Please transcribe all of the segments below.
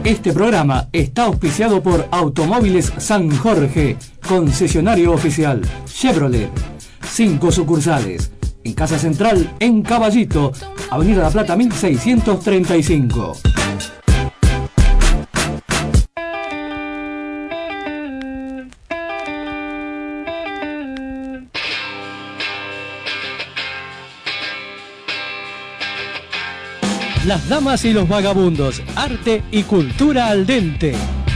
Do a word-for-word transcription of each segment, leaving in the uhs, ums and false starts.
Este programa está auspiciado por Automóviles San Jorge, concesionario oficial Chevrolet. Cinco sucursales. En Casa Central, en Caballito, Avenida La Plata mil seiscientos treinta y cinco. Las damas y los vagabundos, arte y cultura al dente.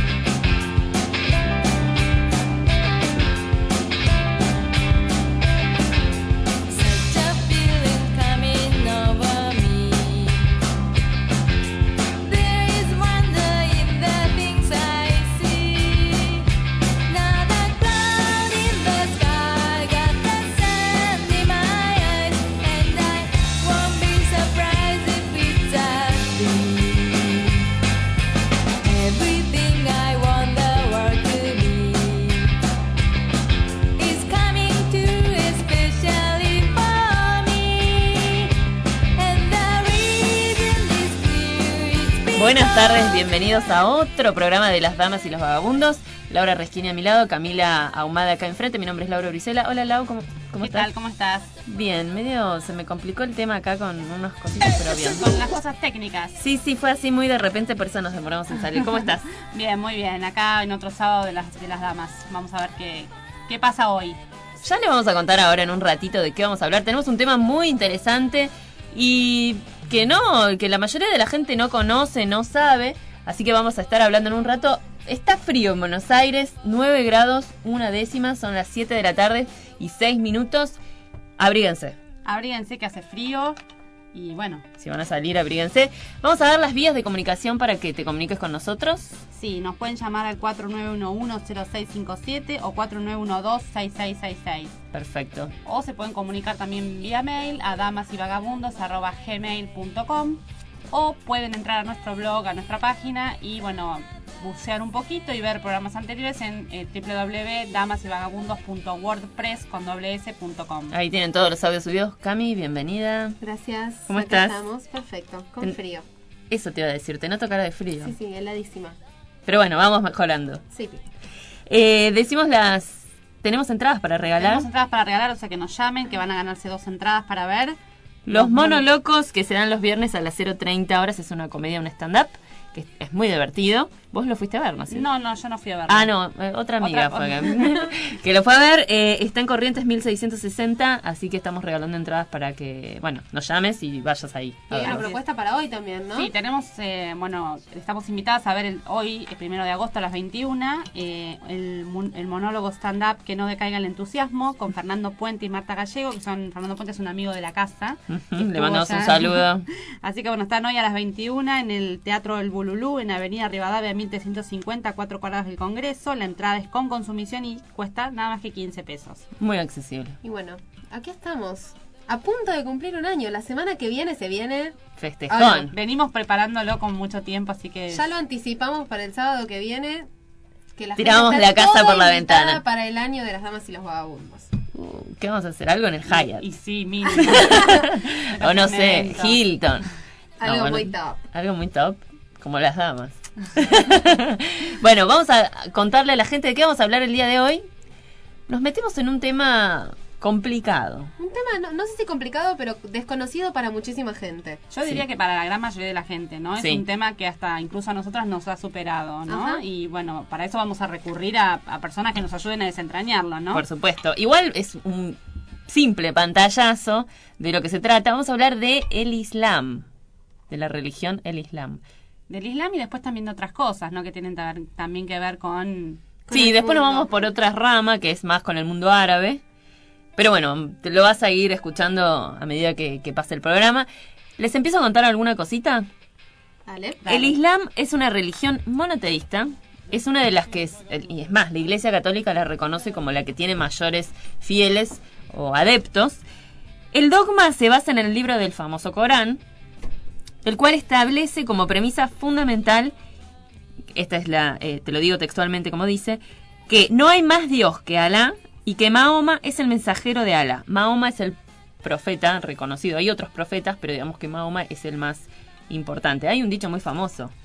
Buenas tardes, bienvenidos a otro programa de Las Damas y los Vagabundos. Laura Resquini a mi lado, Camila Ahumada acá enfrente. Mi nombre es Laura Brizuela. Hola Lau, ¿cómo, cómo ¿Qué estás? tal? ¿Cómo estás? Bien, medio se me complicó el tema acá con unas cositas, pero bien. Con las cosas técnicas. Sí, sí, fue así muy de repente, por eso nos demoramos en salir. ¿Cómo estás? Bien, muy bien. Acá en otro sábado de las, de las damas. Vamos a ver qué, qué pasa hoy. Ya le vamos a contar ahora en un ratito de qué vamos a hablar. Tenemos un tema muy interesante y que no, que la mayoría de la gente no conoce, no sabe. Así que vamos a estar hablando en un rato. Está frío en Buenos Aires, nueve grados, una décima, son las siete de la tarde y seis minutos. Abríguense. Abríguense que hace frío y bueno. Si van a salir, abríguense. Vamos a dar las vías de comunicación para que te comuniques con nosotros. Sí, nos pueden llamar al cuatro nueve uno uno cero seis cinco siete o cuatro nueve uno dos seis seis seis seis. Perfecto. O se pueden comunicar también vía mail a damasivagabundos arroba gmail punto com. O pueden entrar a nuestro blog, a nuestra página y bueno, bucear un poquito y ver programas anteriores en eh, w w w punto damasivagabundos punto wordpress punto com. Ahí tienen todos los audios subidos. Cami, bienvenida. Gracias. ¿Cómo Aquí estás? Estamos, perfecto, con Ten... frío. Eso te iba a decir, te noto cara de frío. Sí, sí, heladísima. Pero bueno, vamos mejorando. Sí. Eh, decimos las... Tenemos entradas para regalar. Tenemos entradas para regalar, o sea que nos llamen, que van a ganarse dos entradas para ver. Los Monolocos, que se dan los viernes a las cero treinta horas, es una comedia, un stand-up, que es muy divertido. Vos lo fuiste a ver, ¿no? ¿Sí? No, no, yo no fui a verlo. Ah, no, eh, otra amiga Otra... fue que, que lo fue a ver. Eh, está en Corrientes mil seiscientos sesenta, así que estamos regalando entradas para que, bueno, nos llames y vayas ahí. Y hay una propuesta para hoy también, ¿no? Sí, tenemos, eh, bueno, estamos invitadas a ver el, hoy, el primero de agosto a las veintiuna, eh, el, el monólogo stand-up Que no decaiga el entusiasmo, con Fernando Puente y Marta Gallego, que son, Fernando Puente es un amigo de la casa. Le mandamos un saludo. Así que bueno, están hoy a las veintiuna en el Teatro El Bululú, en Avenida Rivadavia mil trescientos cincuenta, a cuatro cuadras del Congreso. La entrada es con consumición y cuesta nada más que quince pesos. Muy accesible. Y bueno, aquí estamos, a punto de cumplir un año. La semana que viene se viene... Festejón. Ahora, venimos preparándolo con mucho tiempo, así que... Ya lo anticipamos para el sábado que viene. Que la Tiramos gente está la casa toda por la invitada ventana. Para el año de las damas y los vagabundos. Uh, ¿Qué vamos a hacer? ¿Algo en el Hyatt? Y, y sí, mínimo. O no sé, Hilton. Algo No, bueno, muy top. Algo muy top, como las damas. Bueno, vamos a contarle a la gente de qué vamos a hablar el día de hoy. Nos metemos en un tema complicado. Un tema, no, no sé si complicado, pero desconocido para muchísima gente. Yo diría Sí. que para la gran mayoría de la gente, ¿no? Es Sí. un tema que hasta incluso a nosotras nos ha superado, ¿no? Ajá. Y bueno, para eso vamos a recurrir a, a personas que nos ayuden a desentrañarlo, ¿no? Por supuesto. Igual es un simple pantallazo de lo que se trata. Vamos a hablar de el Islam, de la religión el Islam. Del Islam y después también de otras cosas, ¿no? Que tienen ta- también que ver con... Con Sí, el después nos mundo. vamos por otra rama, que es más con el mundo árabe. Pero bueno, te lo vas a ir escuchando a medida que, que pase el programa. ¿Les empiezo a contar alguna cosita? Dale. Dale. El Islam es una religión monoteísta. Es una de las que es, y es más, la Iglesia Católica la reconoce como la que tiene mayores fieles o adeptos. El dogma se basa en el libro del famoso Corán, el cual establece como premisa fundamental, esta es la, eh, te lo digo textualmente como dice, que no hay más Dios que Alá y que Mahoma es el mensajero de Alá. Mahoma es el profeta reconocido. Hay otros profetas, pero digamos que Mahoma es el más importante. Hay un dicho muy famoso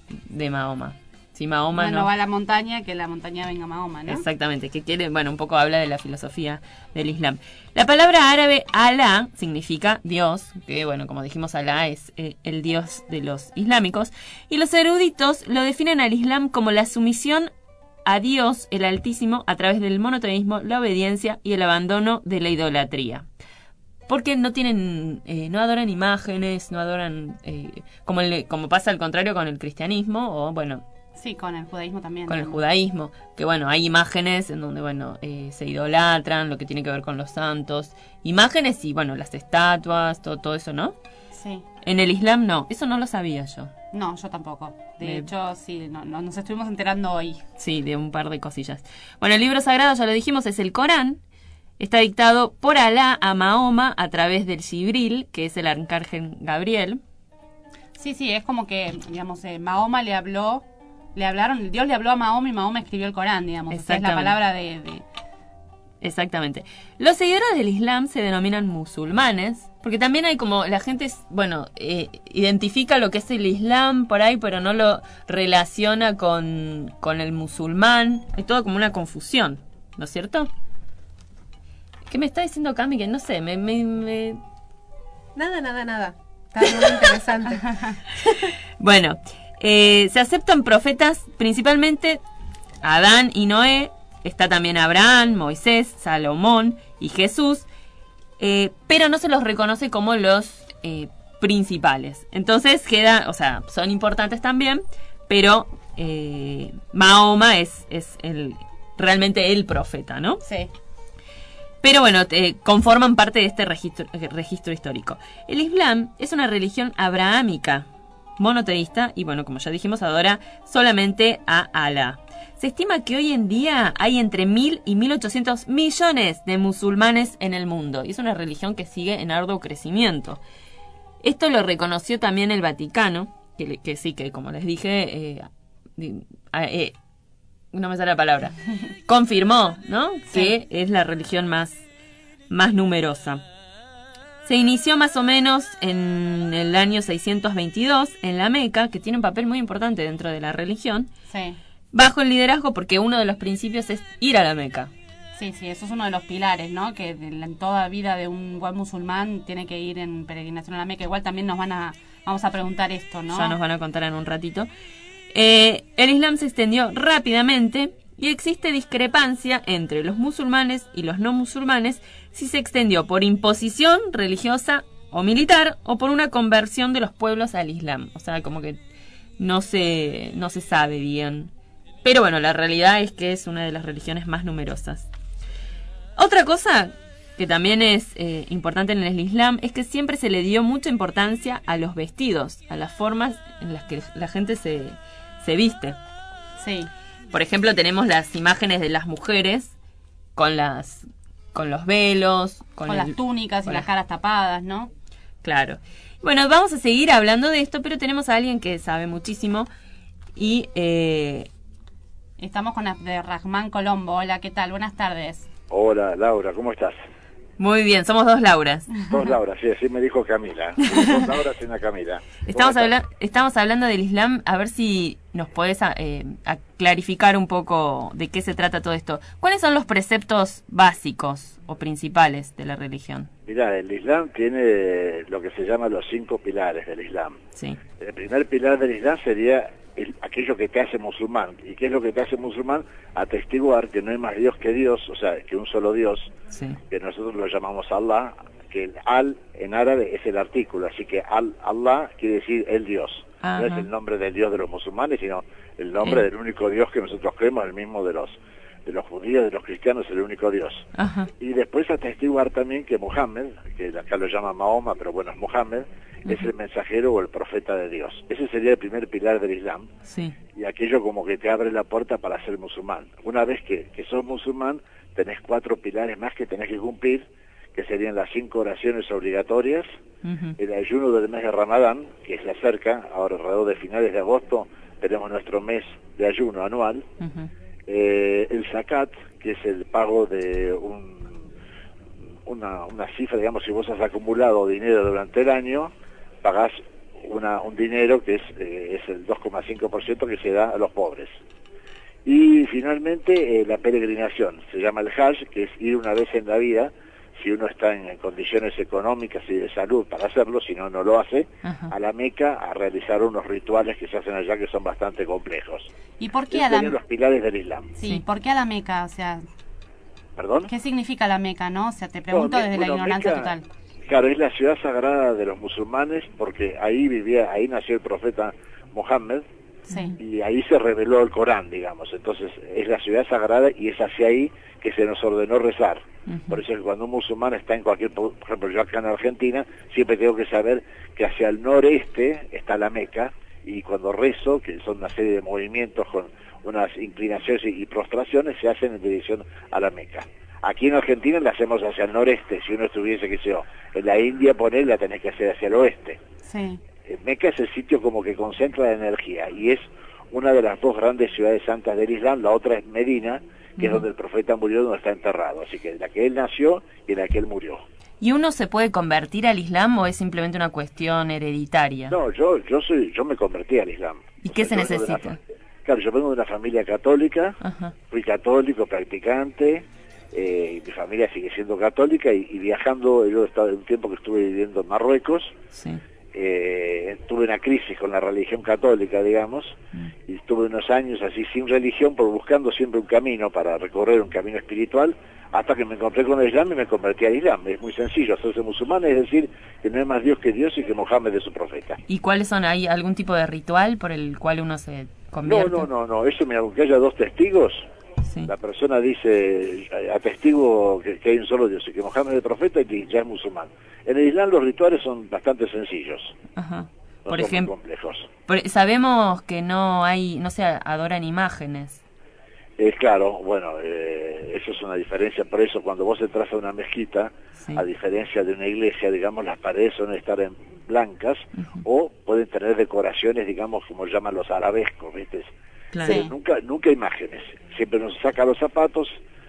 de Mahoma. Si Mahoma bueno, no va a la montaña, que la montaña venga Mahoma, ¿no? Exactamente, que quiere, bueno, un poco habla de la filosofía del Islam. La palabra árabe Alá significa Dios, que bueno, como dijimos, Alá es eh, el Dios de los islámicos, y los eruditos lo definen al Islam como la sumisión a Dios, el Altísimo, a través del monoteísmo, la obediencia y el abandono de la idolatría. Porque no tienen, eh, no adoran imágenes, no adoran, eh, como, el, como pasa al contrario con el cristianismo, o bueno... Sí, con el judaísmo también. Con el digamos. judaísmo, que bueno, hay imágenes en donde, bueno, eh, se idolatran, lo que tiene que ver con los santos. Imágenes y, bueno, las estatuas, todo, todo eso, ¿no? Sí. En el Islam no, eso no lo sabía yo. No, yo tampoco. De Me- hecho, sí, no, no, nos estuvimos enterando hoy. Sí, de un par de cosillas. Bueno, el libro sagrado, ya lo dijimos, es el Corán. Está dictado por Alá a Mahoma a través del Jibril, que es el arcángel Gabriel. Sí, sí, es como que, digamos, eh, Mahoma le habló, le hablaron, Dios le habló a Mahoma y Mahoma escribió el Corán, digamos. O sea, es la Exactamente. palabra de, de... Exactamente. Los seguidores del Islam se denominan musulmanes, porque también hay como, la gente, es, bueno, eh, identifica lo que es el Islam por ahí, pero no lo relaciona con, con el musulmán. Hay todo como una confusión, ¿no es cierto? ¿Qué me está diciendo Cami? Que no sé, me... me, me... Nada, nada, nada. Está muy interesante. Bueno, eh, se aceptan profetas principalmente Adán y Noé, está también Abraham, Moisés, Salomón y Jesús, eh, pero no se los reconoce como los eh, principales. Entonces queda, o sea, son importantes también, pero eh, Mahoma es, es el, realmente el profeta, ¿no? Sí. Pero bueno, eh, conforman parte de este registro, eh, registro histórico. El Islam es una religión abrahámica, monoteísta, y bueno, como ya dijimos, adora solamente a Alá. Se estima que hoy en día hay entre mil y mil ochocientos millones de musulmanes en el mundo, y es una religión que sigue en arduo crecimiento. Esto lo reconoció también el Vaticano, que, que sí, que como les dije, eh, eh, no me sale la palabra, confirmó, ¿no? Sí. Que es la religión más, más numerosa. Se inició más o menos en el año seiscientos veintidós en la Meca, que tiene un papel muy importante dentro de la religión, Sí. bajo el liderazgo, porque uno de los principios es ir a la Meca. Sí, sí, eso es uno de los pilares, ¿no? Que en toda vida de un buen musulmán tiene que ir en peregrinación a la Meca. Igual también nos van a, vamos a preguntar esto, ¿no? Ya nos van a contar en un ratito. Eh, el Islam se extendió rápidamente y existe discrepancia entre los musulmanes y los no musulmanes si se extendió por imposición religiosa o militar o por una conversión de los pueblos al Islam. O sea, como que no se, no se sabe bien. Pero bueno, la realidad es que es una de las religiones más numerosas. Otra cosa que también es eh, importante en el Islam es que siempre se le dio mucha importancia a los vestidos, a las formas en las que la gente se, se viste. Sí. Por ejemplo, tenemos las imágenes de las mujeres con las con los velos, con, Con, el- las túnicas y con las las- caras tapadas, ¿no? Claro. Bueno, vamos a seguir hablando de esto, pero tenemos a alguien que sabe muchísimo y eh, Estamos con Abderrahmán Colombo. Hola, ¿qué tal? Buenas tardes. Hola, Laura, ¿cómo estás? muy bien, somos dos Lauras. Dos Laura, sí, así me dijo Camila. Dos Laura y una Camila. Estamos, ¿Cómo estás? habla- estamos hablando del Islam, a ver si nos podés a- eh, a clarificar un poco de qué se trata todo esto. ¿Cuáles son los preceptos básicos o principales de la religión? Mirá, el Islam tiene lo que se llama los cinco pilares del Islam. Sí, El primer pilar del Islam sería el- aquello que te hace musulmán. ¿Y qué es lo que te hace musulmán? Atestiguar que no hay más Dios que Dios, o sea, que un solo Dios, sí. que nosotros lo llamamos Allah, que el al en árabe es el artículo, así que al Allah quiere decir el Dios. Ajá. No es el nombre del Dios de los musulmanes, sino el nombre Eh. del único Dios que nosotros creemos, el mismo de los de los judíos, de los cristianos, el único Dios. Ajá. Y después atestiguar también que Muhammad, que acá lo llama Mahoma, pero bueno, es Muhammad, es el mensajero o el profeta de Dios. Ese sería el primer pilar del Islam, Sí. y aquello como que te abre la puerta para ser musulmán. Una vez que, que sos musulmán, tenés cuatro pilares más que tenés que cumplir, que serían las cinco oraciones obligatorias, Ujú. el ayuno del mes de Ramadán, que se acerca, ahora alrededor de finales de agosto, tenemos nuestro mes de ayuno anual, Ujú. eh, el zakat, que es el pago de un, una, una cifra, digamos, si vos has acumulado dinero durante el año, pagás una, un dinero que es, eh, es el dos coma cinco por ciento que se da a los pobres. Y finalmente eh, la peregrinación, se llama el Hajj, que es ir una vez en la vida, si uno está en condiciones económicas y de salud para hacerlo, si no, no lo hace, Ajá. a la Meca a realizar unos rituales que se hacen allá que son bastante complejos. ¿Y por qué a la... los pilares del Islam? Sí, sí, ¿por qué a la Meca? O sea, ¿Perdón? ¿Qué significa la Meca, no? O sea, te pregunto no, desde bueno, la ignorancia Meca, total. Claro, es la ciudad sagrada de los musulmanes porque ahí vivía, ahí nació el profeta Mohammed. Sí. Y ahí se reveló el Corán, digamos. Entonces es la ciudad sagrada y es hacia ahí que se nos ordenó rezar. Uh-huh. Por eso es que cuando un musulmán está en cualquier, por ejemplo yo acá en Argentina, siempre tengo que saber que hacia el noreste está la Meca, y cuando rezo, que son una serie de movimientos con unas inclinaciones y, y prostraciones, se hacen en dirección a la Meca. Aquí en Argentina la hacemos hacia el noreste. Si uno estuviese, que sea, en la India, poner, la tenés que hacer hacia el oeste. Sí. Meca es el sitio como que concentra la energía y es una de las dos grandes ciudades santas del Islam. La otra es Medina, que uh-huh. es donde el profeta murió, donde está enterrado. Así que en la que él nació y en la que él murió. ¿Y uno se puede convertir al Islam o es simplemente una cuestión hereditaria? No, yo yo soy yo me convertí al Islam. ¿Y qué se necesita? Una, claro, yo vengo de una familia católica, uh-huh. fui católico, practicante, eh, y mi familia sigue siendo católica, y, y viajando, yo he estado un tiempo que estuve viviendo en Marruecos. Sí. Eh, tuve una crisis con la religión católica, digamos, mm. y estuve unos años así sin religión, pero buscando siempre un camino para recorrer un camino espiritual, hasta que me encontré con el Islam y me convertí al Islam. Es muy sencillo, hacerse musulmán es decir que no hay más Dios que Dios y que Mohammed es su profeta. ¿Y cuáles son? ¿Hay algún tipo de ritual por el cual uno se convierte? No, no, no, no. Eso, mira, aunque haya dos testigos, sí. la persona dice, atestigo que, que hay un solo Dios y que Mohammed es el profeta, y ya es musulmán. En el Islam los rituales son bastante sencillos. Ajá. No por son ejemplo, muy complejos. Por, sabemos que no hay, no se adoran imágenes. Eh, claro, bueno, eh, eso es una diferencia. Por eso cuando vos entras a una mezquita, sí. a diferencia de una iglesia, digamos, las paredes suelen estar en blancas, uh-huh. o pueden tener decoraciones, digamos, como llaman los arabescos, ¿viste? Claro. Pero nunca, nunca imágenes. Siempre nos saca los zapatos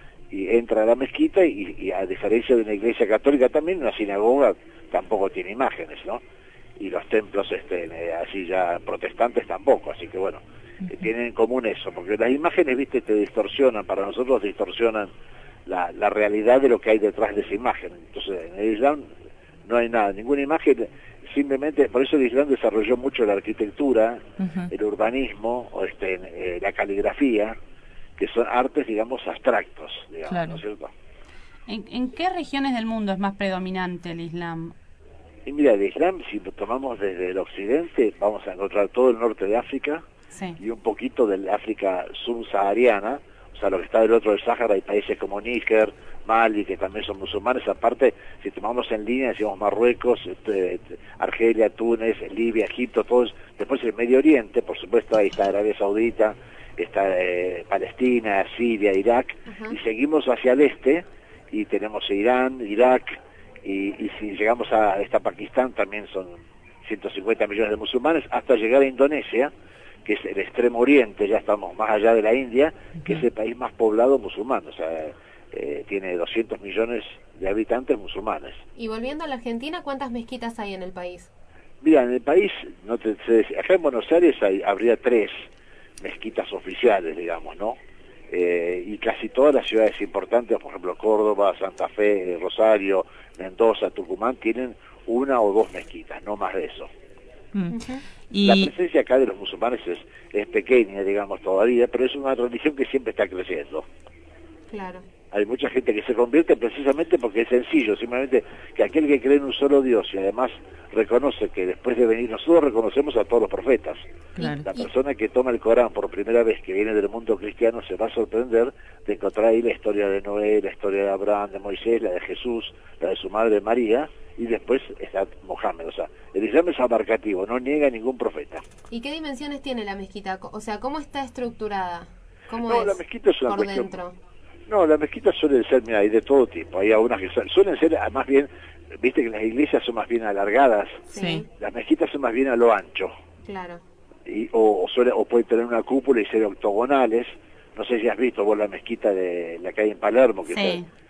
y entra a la mezquita, y, y a diferencia de una iglesia católica, también una sinagoga tampoco tiene imágenes, ¿no? Y los templos este, así ya protestantes tampoco, así que bueno, uh-huh. eh, tienen en común eso, porque las imágenes, viste, te distorsionan, para nosotros distorsionan la, la realidad de lo que hay detrás de esa imagen. Entonces en el Islam no hay nada, ninguna imagen, simplemente, por eso el Islam desarrolló mucho la arquitectura, uh-huh. el urbanismo, o este, eh, la caligrafía, que son artes, digamos, abstractos, digamos, claro. ¿no es cierto? ¿En, ¿En qué regiones del mundo es más predominante el Islam? Y mira, el Islam, si lo tomamos desde el occidente, vamos a encontrar todo el norte de África, sí. y un poquito del África subsahariana, o sea, lo que está del otro del Sáhara, hay países como Níger, Mali, que también son musulmanes. Aparte, si tomamos en línea, decimos Marruecos, este, Argelia, Túnez, Libia, Egipto, todos. Después el Medio Oriente, por supuesto, ahí está Arabia Saudita, está eh, Palestina, Siria, Irak, uh-huh. y seguimos hacia el este, y tenemos Irán, Irak, y, y si llegamos a esta Pakistán, también son ciento cincuenta millones de musulmanes, hasta llegar a Indonesia, que es el extremo oriente, ya estamos más allá de la India, uh-huh. que es el país más poblado musulmán, o sea, eh, tiene doscientos millones de habitantes musulmanes. Y volviendo a la Argentina, ¿cuántas mezquitas hay en el país? Mira, en el país, no te sé, acá en Buenos Aires hay, habría tres mezquitas oficiales, digamos, ¿no? Eh, y casi todas las ciudades importantes, por ejemplo Córdoba, Santa Fe, Rosario, Mendoza, Tucumán, tienen una o dos mezquitas, no más de eso. Mm. Uh-huh. La y... presencia acá de los musulmanes es, es pequeña, digamos, todavía, pero es una religión que siempre está creciendo. Claro. Hay mucha gente que se convierte precisamente porque es sencillo, simplemente que aquel que cree en un solo Dios y además reconoce que después de venir, nosotros reconocemos a todos los profetas. Claro. La persona que toma el Corán por primera vez, que viene del mundo cristiano, se va a sorprender de encontrar ahí la historia de Noé, la historia de Abraham, de Moisés, la de Jesús, la de su madre María, y después está Mohammed. O sea, el Islam es abarcativo, no niega a ningún profeta. ¿Y qué dimensiones tiene la mezquita? O sea, ¿cómo está estructurada? ¿Cómo no, es la mezquita es una por cuestión... dentro? No, las mezquitas suelen ser, mira, hay de todo tipo. Hay algunas que son, suelen ser más bien, viste que las iglesias son más bien alargadas. Sí. Las mezquitas son más bien a lo ancho. Claro. Y, o, o, suele, o pueden tener una cúpula y ser octogonales. No sé si has visto vos la mezquita de la que hay en Palermo, que sí.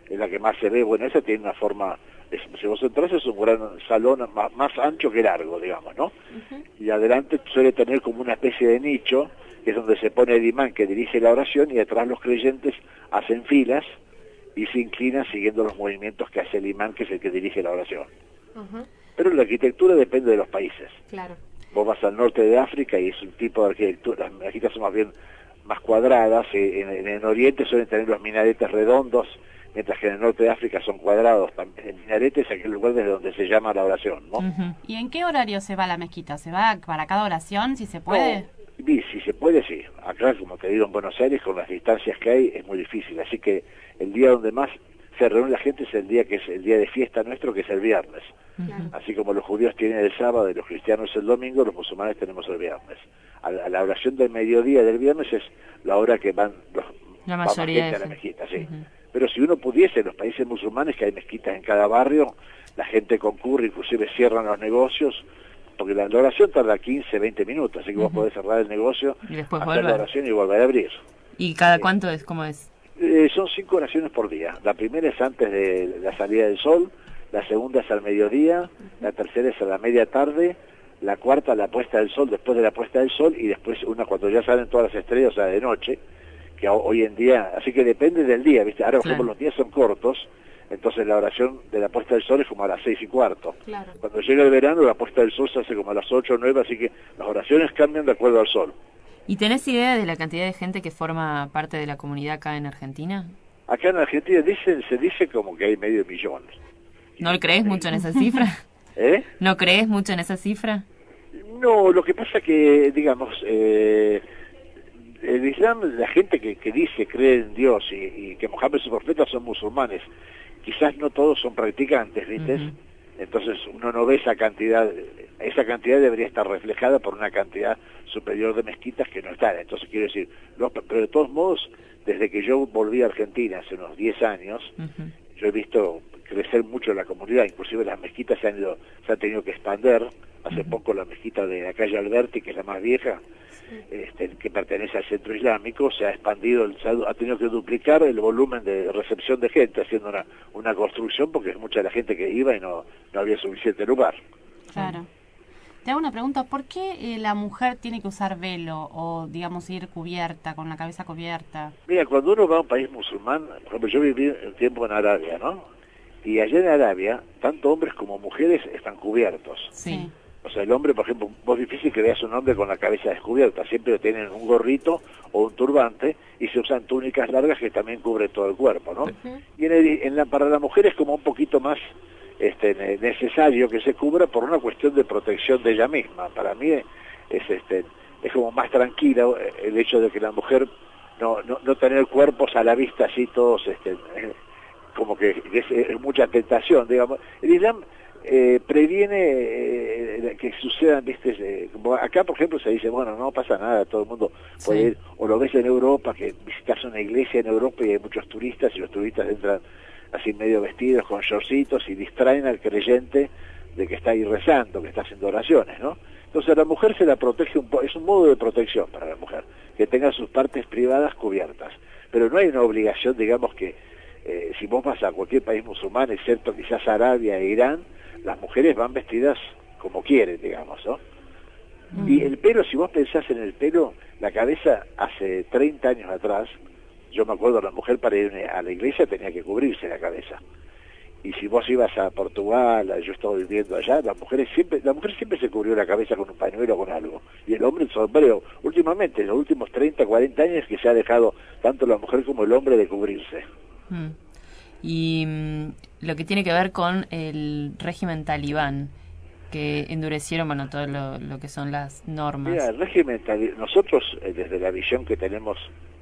es la que más se ve. Bueno, esa tiene una forma, es, si vos entras es un gran salón más, más ancho que largo, digamos, ¿no? Uh-huh. Y adelante suele tener como una especie de nicho, que es donde se pone el imán que dirige la oración, y atrás los creyentes hacen filas y se inclinan siguiendo los movimientos que hace el imán, que es el que dirige la oración. Uh-huh. Pero la arquitectura depende de los países. Claro. Vos vas al norte de África y es un tipo de arquitectura, las mezquitas son más bien más cuadradas, en, en el oriente suelen tener los minaretes redondos, mientras que en el norte de África son cuadrados. También el minarete es aquel lugar desde donde se llama la oración, ¿no? Uh-huh. ¿Y en qué horario se va a la mezquita? ¿Se va para cada oración, si se puede? No, sí, si se puede, sí. Acá, como te digo, en Buenos Aires, con las distancias que hay, es muy difícil. Así que el día donde más se reúne la gente es el día que es el día de fiesta nuestro, que es el viernes. Uh-huh. Así como los judíos tienen el sábado y los cristianos el domingo, los musulmanes tenemos el viernes. A la, a la oración del mediodía del viernes es la hora que van los la mayoría va a la mezquita, sí. Uh-huh. Pero si uno pudiese, en los países musulmanes, que hay mezquitas en cada barrio, la gente concurre, inclusive cierran los negocios, porque la, la oración tarda quince, veinte minutos, así que uh-huh. vos podés cerrar el negocio, y después hacer volver. la oración y volver a abrir. ¿Y cada eh, cuánto es? ¿Cómo es? Eh, son cinco oraciones por día. La primera es antes de la salida del sol, la segunda es al mediodía, uh-huh. la tercera es a la media tarde, la cuarta la puesta del sol, después de la puesta del sol, y después una cuando ya salen todas las estrellas, o sea, de noche, que hoy en día, así que depende del día, ¿viste? Ahora, por claro. ejemplo, los días son cortos, entonces la oración de la puesta del sol es como a las seis y cuarto. Claro. Cuando llega el verano, la puesta del sol se hace como a las ocho o nueve, así que las oraciones cambian de acuerdo al sol. ¿Y tenés idea de la cantidad de gente que forma parte de la comunidad acá en Argentina? Acá en Argentina dicen, se dice como que hay medio millón. ¿No crees mucho en esa cifra? ¿Eh? ¿No crees mucho en esa cifra? No, lo que pasa que, digamos, eh, el Islam, la gente que, que dice cree en Dios y, y que Mohammed y su profeta son musulmanes, quizás no todos son practicantes, ¿viste? Uh-huh. Entonces uno no ve esa cantidad, esa cantidad debería estar reflejada por una cantidad superior de mezquitas que no están. Entonces quiero decir, los, pero de todos modos, desde que yo volví a Argentina hace unos diez años, uh-huh. yo he visto crecer mucho la comunidad, inclusive las mezquitas se han, ido, se han tenido que expander. Hace uh-huh. poco la mezquita de la calle Alberti, que es la más vieja, este, que pertenece al centro islámico, se ha expandido, se ha, ha tenido que duplicar el volumen de recepción de gente, haciendo una, una construcción, porque es mucha la gente que iba y no, no había suficiente lugar. Claro. Te hago una pregunta, ¿por qué eh, la mujer tiene que usar velo o, digamos, ir cubierta, con la cabeza cubierta? Mira, cuando uno va a un país musulmán, por ejemplo, yo viví un tiempo en Arabia, ¿no? Y allá en Arabia, tanto hombres como mujeres están cubiertos. Sí. O sea, el hombre, por ejemplo, vos difícil que veas un hombre con la cabeza descubierta, siempre tienen un gorrito o un turbante y se usan túnicas largas que también cubren todo el cuerpo, ¿no? Uh-huh. Y en, el, en la, para la mujer es como un poquito más este, necesario que se cubra por una cuestión de protección de ella misma. Para mí es, este, es como más tranquila el hecho de que la mujer no, no, no tener cuerpos a la vista así todos, este, como que es, es mucha tentación, digamos. El Islam Eh, previene eh, que sucedan, viste, eh, como acá por ejemplo se dice, bueno, no pasa nada, todo el mundo puede sí. ir, o lo ves en Europa, que visitas una iglesia en Europa y hay muchos turistas, y los turistas entran así medio vestidos con shortcitos y distraen al creyente de que está ahí rezando, que está haciendo oraciones, ¿no? Entonces a la mujer se la protege, un po es un modo de protección para la mujer, que tenga sus partes privadas cubiertas, pero no hay una obligación, digamos que eh, si vos vas a cualquier país musulmán, excepto quizás Arabia e Irán, las mujeres van vestidas como quieren, digamos, ¿no? Mm. Y el pelo, si vos pensás en el pelo, la cabeza hace treinta años atrás, yo me acuerdo, la mujer para ir a la iglesia tenía que cubrirse la cabeza. Y si vos ibas a Portugal, yo estaba viviendo allá, las mujeres siempre, la mujer siempre se cubrió la cabeza con un pañuelo o con algo. Y el hombre, el sombrero, últimamente, en los últimos treinta, cuarenta años, que se ha dejado tanto la mujer como el hombre de cubrirse. Mm. Y mm, lo que tiene que ver con el régimen talibán, que endurecieron, bueno, todo lo, lo que son las normas. Mira, el régimen talibán, nosotros, eh, desde la visión que tenemos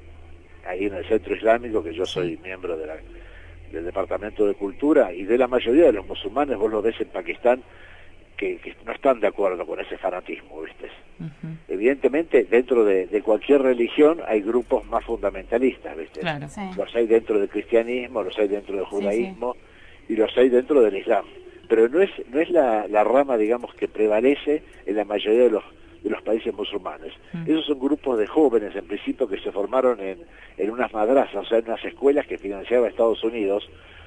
ahí en el Centro Islámico, que yo soy sí. miembro de la, del Departamento de Cultura, y de la mayoría de los musulmanes, vos lo ves en Pakistán, que, que no están de acuerdo con ese fanatismo, ¿viste? Uh-huh. Evidentemente, dentro de, de cualquier religión hay grupos más fundamentalistas, ¿viste? Claro, sí. Los hay dentro del cristianismo, los hay dentro del judaísmo, sí, sí. y los hay dentro del islam. Pero no es no es la, la rama, digamos, que prevalece en la mayoría de los de los países musulmanes. Uh-huh. Esos son grupos de jóvenes, en principio, que se formaron en, en unas madrasas, o sea, en unas escuelas que financiaba Estados Unidos,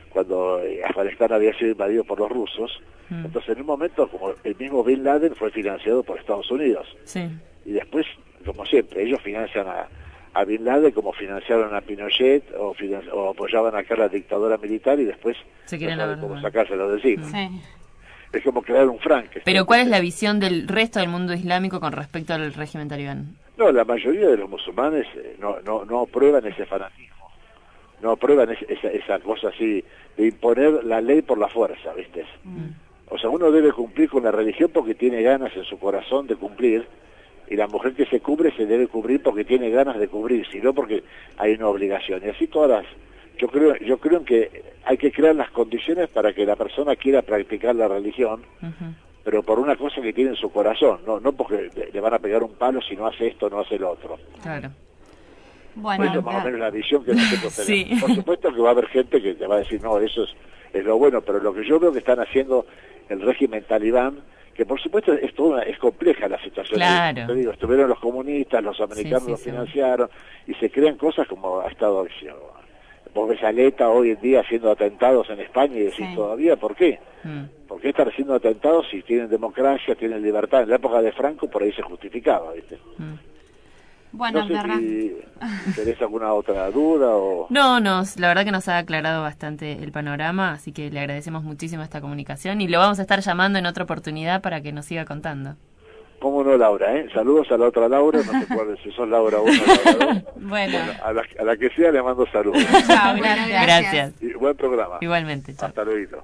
cuando Afganistán había sido invadido por los rusos. Mm. Entonces, en un momento, como el mismo Bin Laden fue financiado por Estados Unidos. Sí. Y después, como siempre, ellos financian a, a Bin Laden como financiaron a Pinochet o, finan- o apoyaban acá la dictadura militar y después se quieren no saben la cómo sacárselo de encima. Sí. Es como crear un Frankenstein. Pero ¿cuál es la visión del resto del mundo islámico con respecto al régimen talibán? No, la mayoría de los musulmanes eh, no, no, no aprueban ese fanatismo. No aprueban ese, esa, esa cosa así de imponer la ley por la fuerza, ¿viste? Mm. O sea, uno debe cumplir con la religión porque tiene ganas en su corazón de cumplir, y la mujer que se cubre se debe cubrir porque tiene ganas de cubrirse, y no porque hay una obligación. Y así todas las... Yo creo, yo creo que hay que crear las condiciones para que la persona quiera practicar la religión, uh-huh. pero por una cosa que tiene en su corazón, no no porque le van a pegar un palo si no hace esto, no hace lo otro. Claro. Bueno, esa es más o menos la visión que nosotros tenemos. Sí. Por supuesto que va a haber gente que te va a decir, no, eso es, es lo bueno, pero lo que yo veo que están haciendo el régimen talibán, que por supuesto es toda una, es compleja la situación. Claro. Te digo, estuvieron los comunistas, los americanos sí, sí, los financiaron, sí. y se crean cosas como ha estado diciendo. Vos ves a Leta hoy en día haciendo atentados en España y decís, sí. ¿todavía por qué? Mm. ¿Por qué están haciendo atentados si tienen democracia, tienen libertad? En la época de Franco por ahí se justificaba, ¿viste? Mm. Bueno, no sé si tenés alguna otra duda o... No, nos, la verdad que nos ha aclarado bastante el panorama, así que le agradecemos muchísimo esta comunicación y lo vamos a estar llamando en otra oportunidad para que nos siga contando. ¿Cómo no, Laura? ¿eh? Saludos a la otra Laura, no sé cuál, si son Laura uno o Laura dos. Bueno. bueno a, la, a la que sea le mando saludos. Chao, gracias. Gracias. Y buen programa. Igualmente, chao. Hasta luego.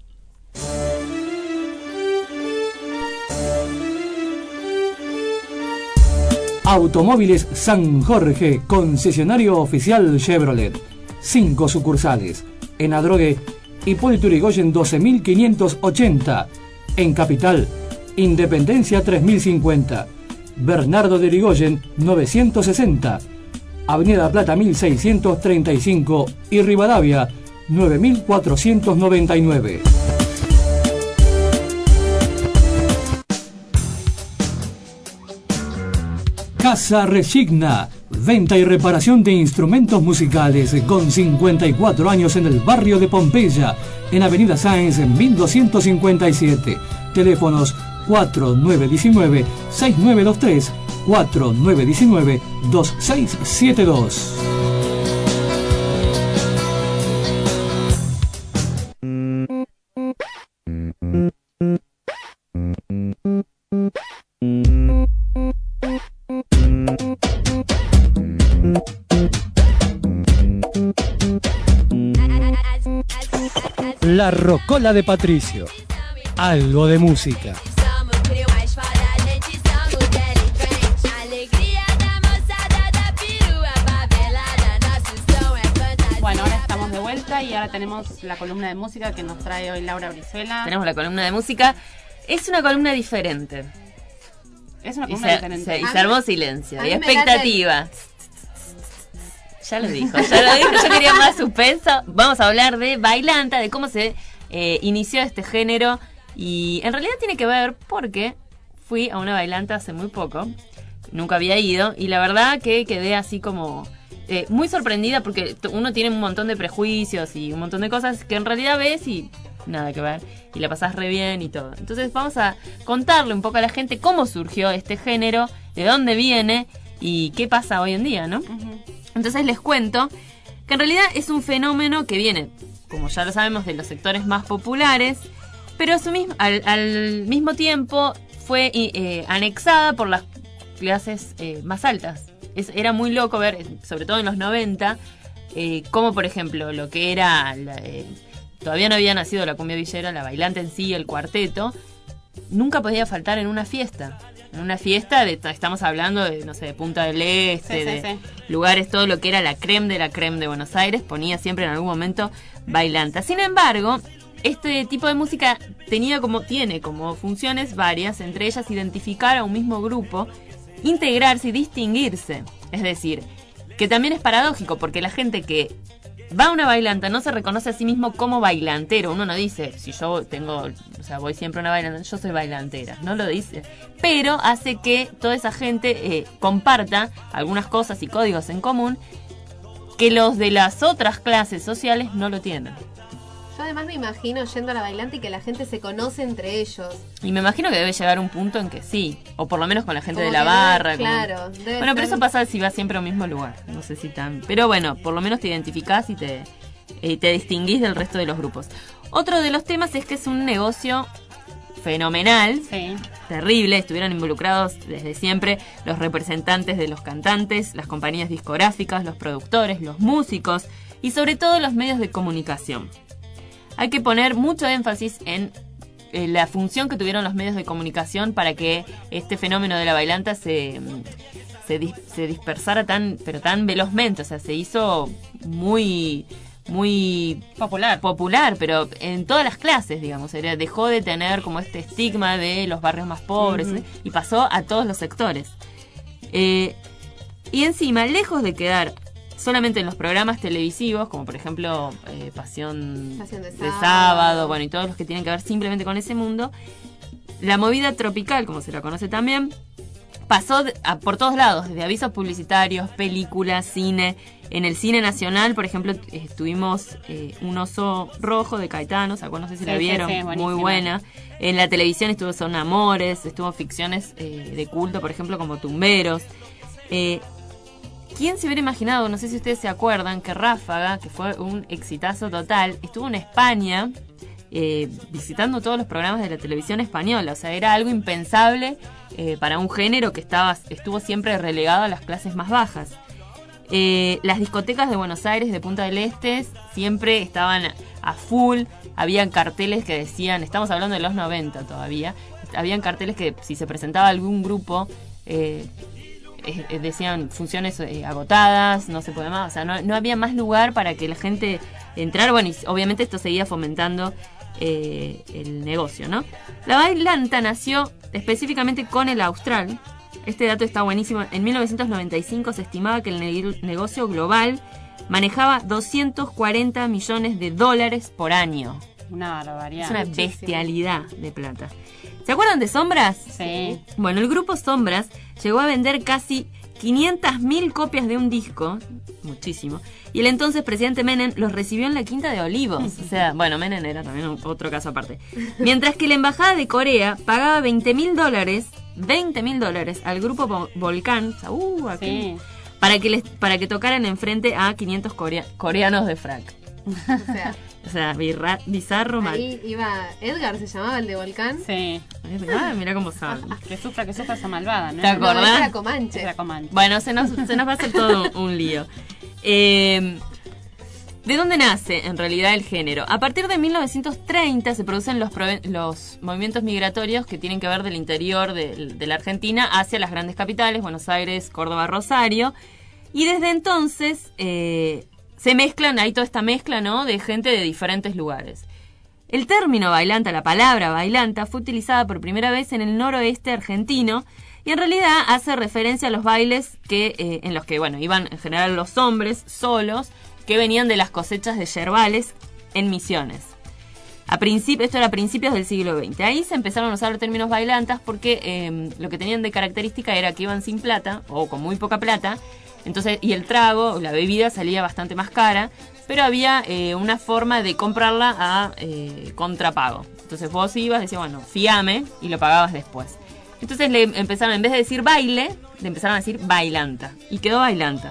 Automóviles San Jorge, concesionario oficial Chevrolet. Cinco sucursales. En Adrogué, Hipólito Yrigoyen doce mil quinientos ochenta. En Capital, Independencia tres mil cincuenta. Bernardo de Yrigoyen novecientos sesenta. Avenida Plata mil seiscientos treinta y cinco y Rivadavia nueve mil cuatrocientos noventa y nueve. Casa Resigna, venta y reparación de instrumentos musicales con cincuenta y cuatro años en el barrio de Pompeya, en Avenida Sáenz en mil doscientos cincuenta y siete. Teléfonos cuatro nueve uno nueve seis nueve dos tres, cuatro nueve uno nueve dos seis siete dos. La Rocola de Patricio. Algo de música. Bueno, ahora estamos de vuelta y ahora tenemos la columna de música que nos trae hoy Laura Brizuela. Tenemos la columna de música. Es una columna diferente. Es una columna y se, diferente. Se, y se armó silencio. Y expectativa. Ya lo dijo, ya lo dijo, yo quería más suspenso. Vamos a hablar de bailanta, de cómo se eh, inició este género. Y en realidad tiene que ver porque fui a una bailanta hace muy poco. Nunca había ido. Y la verdad que quedé así como eh, muy sorprendida porque uno tiene un montón de prejuicios y un montón de cosas que en realidad ves y nada que ver. Y la pasás re bien y todo. Entonces vamos a contarle un poco a la gente cómo surgió este género, de dónde viene y qué pasa hoy en día, ¿no? Uh-huh. Entonces les cuento que en realidad es un fenómeno que viene, como ya lo sabemos, de los sectores más populares, pero a su mismo, al, al mismo tiempo fue eh, anexada por las clases eh, más altas. Es, era muy loco ver, sobre todo en los noventa, eh, como por ejemplo lo que era, la, eh, todavía no había nacido la cumbia villera, la bailanta en sí, el cuarteto, nunca podía faltar en una fiesta. En una fiesta, de, estamos hablando de, no sé, de Punta del Este, sí, de sí, sí. lugares, todo lo que era la creme de la creme de Buenos Aires, ponía siempre en algún momento bailanta. Sin embargo, este tipo de música tenía como, tiene como funciones varias, entre ellas identificar a un mismo grupo, integrarse y distinguirse. Es decir, que también es paradójico, porque la gente que va a una bailanta no se reconoce a sí mismo como bailantero. Uno no dice, si yo tengo, o sea, voy siempre a una bailanta, yo soy bailantera, no lo dice. Pero hace que toda esa gente eh, comparta algunas cosas y códigos en común que los de las otras clases sociales no lo tienen. además me imagino yendo a la bailanta y que la gente se conoce entre ellos. Y me imagino que debe llegar un punto en que sí, o por lo menos con la gente Como de la que barra. debe- como- claro, debe Bueno, pero ser- eso pasa si vas siempre al mismo lugar, no sé si tan... Pero bueno, por lo menos te identificás y te, eh, te distinguís del resto de los grupos. Otro de los temas es que es un negocio fenomenal, Sí. terrible, estuvieron involucrados desde siempre los representantes de los cantantes, las compañías discográficas, los productores, los músicos y sobre todo los medios de comunicación. Hay que poner mucho énfasis en eh, la función que tuvieron los medios de comunicación para que este fenómeno de la bailanta se, se, dis- se dispersara tan, pero tan velozmente, o sea, se hizo muy... muy Popular. popular, pero en todas las clases, digamos, era, dejó de tener como este estigma de los barrios más pobres, Ujú. ¿eh? Y pasó a todos los sectores. Eh, y encima, lejos de quedar solamente en los programas televisivos, como por ejemplo eh, Pasión, Pasión de de Sábado. sábado, bueno, y todos los que tienen que ver simplemente con ese mundo, la movida tropical, como se la conoce también, pasó de- a- por todos lados, desde avisos publicitarios, películas, cine. En el cine nacional, por ejemplo, t- eh, tuvimos eh, Un oso rojo de Caetano, ¿se acuerdan? No sé si Sí, la sí, vieron, sí, muy buenísima. buena. En la televisión estuvo Son Amores, estuvo ficciones eh, de culto, por ejemplo, como Tumberos. Eh, ¿Quién se hubiera imaginado, no sé si ustedes se acuerdan, que Ráfaga, que fue un exitazo total, estuvo en España eh, visitando todos los programas de la televisión española? O sea, era algo impensable eh, para un género que estaba estuvo siempre relegado a las clases más bajas. Eh, las discotecas de Buenos Aires, de Punta del Este, siempre estaban a full. Habían carteles que decían, estamos hablando de los noventa todavía, habían carteles que si se presentaba algún grupo, eh, eh, decían funciones eh, agotadas, no se puede más, o sea, no, no había más lugar para que la gente entrara. Bueno, y obviamente esto seguía fomentando eh, el negocio, ¿no? La bailanta nació específicamente con el austral. Este dato está buenísimo. En mil novecientos noventa y cinco se estimaba que el ne- negocio global manejaba doscientos cuarenta millones de dólares por año. Una barbaridad. Es una muchísimo. bestialidad de plata. ¿Se acuerdan de Sombras? Sí. Bueno, el grupo Sombras llegó a vender casi quinientas mil copias de un disco, muchísimo, y el entonces presidente Menem los recibió en la Quinta de Olivos. O sea, bueno, Menem era también un- otro caso aparte. Mientras que la embajada de Corea pagaba veinte mil dólares, veinte mil dólares al grupo Vo- Volcán, o sea, uh, aquel, Sí. para que les, para que tocaran enfrente a quinientos corea- coreanos de frac. O sea, O sea, birra- bizarro mal. ahí iba Edgar, se llamaba el de Volcán. Sí. Ah, mira cómo saben. Que sufra, que sufra esa malvada, ¿no? ¿Te acordás? No, ese era Comanche. Era Comanche. Bueno, se nos, se nos va a hacer todo un, un lío. Eh, ¿De dónde nace en realidad el género? A partir de mil novecientos treinta se producen los, prove- los movimientos migratorios que tienen que ver del interior de, de la Argentina hacia las grandes capitales, Buenos Aires, Córdoba, Rosario. Y desde entonces eh, se mezclan, hay toda esta mezcla, ¿no?, de gente de diferentes lugares. El término bailanta, la palabra bailanta, fue utilizada por primera vez en el noroeste argentino y en realidad hace referencia a los bailes que eh, en los que, bueno, iban en general los hombres solos que venían de las cosechas de yerbales en Misiones. A principio, esto era a principios del siglo veinte. Ahí se empezaron a usar los términos bailantas porque eh, lo que tenían de característica era que iban sin plata o con muy poca plata. Entonces, y el trago, la bebida salía bastante más cara, pero había eh, una forma de comprarla a eh, contrapago. Entonces vos ibas, decías, bueno, fiame, y lo pagabas después. Entonces le empezaron, en vez de decir baile, le empezaron a decir bailanta, y quedó bailanta.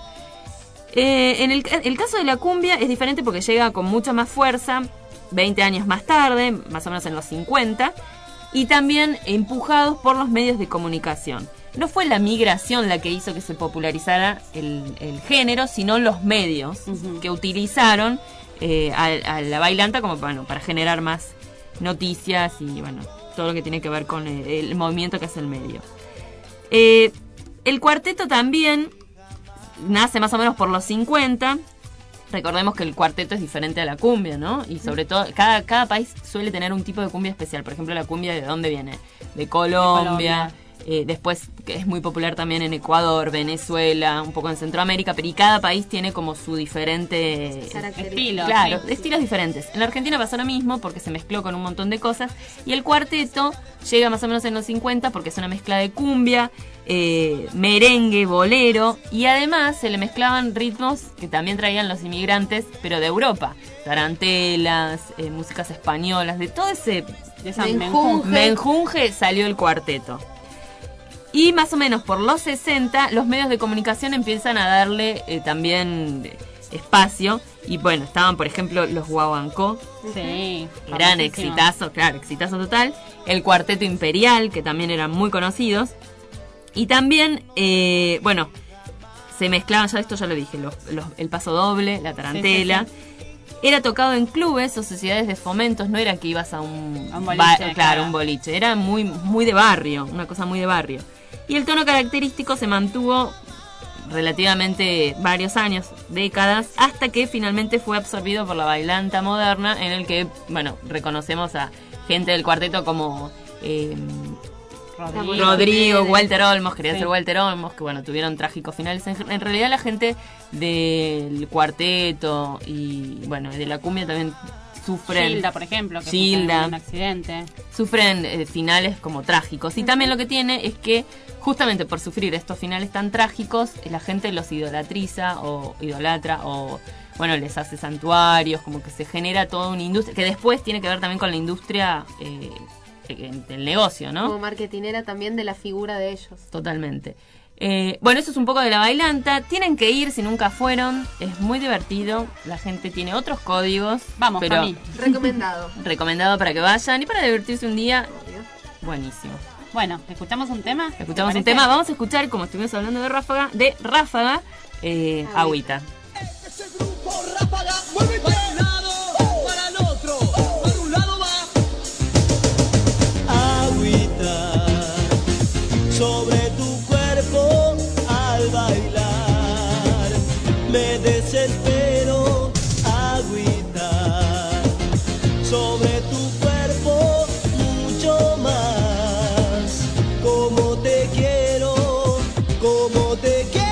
Eh, en el, el caso de la cumbia es diferente porque llega con mucha más fuerza, veinte años más tarde, más o menos en los cincuenta, y también empujados por los medios de comunicación. No fue la migración la que hizo que se popularizara el, el género, sino los medios Ujú. que utilizaron eh, a, a la bailanta como bueno, para generar más noticias y bueno, todo lo que tiene que ver con el, el movimiento que hace el medio. Eh, el cuarteto también nace más o menos por los cincuenta. Recordemos que el cuarteto es diferente a la cumbia, ¿no? Y sobre todo, cada, cada país suele tener un tipo de cumbia especial. Por ejemplo, la cumbia, ¿de dónde viene? De Colombia. Colombia. Eh, después que es muy popular también en Ecuador, Venezuela, un poco en Centroamérica, pero y cada país tiene como su diferente estilo. Claro, sí. estilos diferentes. En la Argentina pasó lo mismo porque se mezcló con un montón de cosas y el cuarteto llega más o menos en los cincuenta porque es una mezcla de cumbia, eh, merengue, bolero y además se le mezclaban ritmos que también traían los inmigrantes, pero de Europa, tarantelas, eh, músicas españolas, de todo ese De esa Menjunje. menjunje salió el cuarteto. Y más o menos por los sesenta, los medios de comunicación empiezan a darle eh, también eh, espacio. Y bueno, estaban, por ejemplo, los Guaguancó. Sí. Gran famosísimo. exitazo, claro, exitazo total. El Cuarteto Imperial, que también eran muy conocidos. Y también, eh, bueno, se mezclaban, ya esto ya lo dije, los, los, el paso doble, la tarantela. Sí, sí, sí. Era tocado en clubes o sociedades de fomentos, no era que ibas a un, A un boliche, ba- claro, claro. un boliche, era muy, muy de barrio, una cosa muy de barrio. Y el tono característico se mantuvo relativamente varios años, décadas, hasta que finalmente fue absorbido por la bailanta moderna, en el que, bueno, reconocemos a gente del cuarteto como eh, Rodrigo. Rodrigo, Jiménez. Walter Olmos, quería Sí. ser Walter Olmos, que bueno, tuvieron trágicos finales. En, en realidad la gente del cuarteto y bueno, de la cumbia también sufren Gilda, por ejemplo, que Gilda. sufrió un accidente. sufren eh, finales como trágicos. Y también lo que tiene es que justamente por sufrir estos finales tan trágicos, eh, la gente los idolatriza o idolatra o bueno, les hace santuarios, como que se genera toda una industria, que después tiene que ver también con la industria eh, del negocio, ¿no? Como marketinera también de la figura de ellos. Totalmente. Eh, bueno, eso es un poco de la bailanta. Tienen que ir si nunca fueron. Es muy divertido. La gente tiene otros códigos. Vamos, pero Cami. Recomendado. recomendado para que vayan y para divertirse un día. Obvio. Buenísimo. Bueno, ¿escuchamos un tema? ¿Te Escuchamos un parece? tema. Vamos a escuchar, como estuvimos hablando de Ráfaga, de Ráfaga, eh, Agüita. Sobre tu cuerpo al bailar, me desespero, agüita. Sobre tu cuerpo mucho más, como te quiero, como te quiero.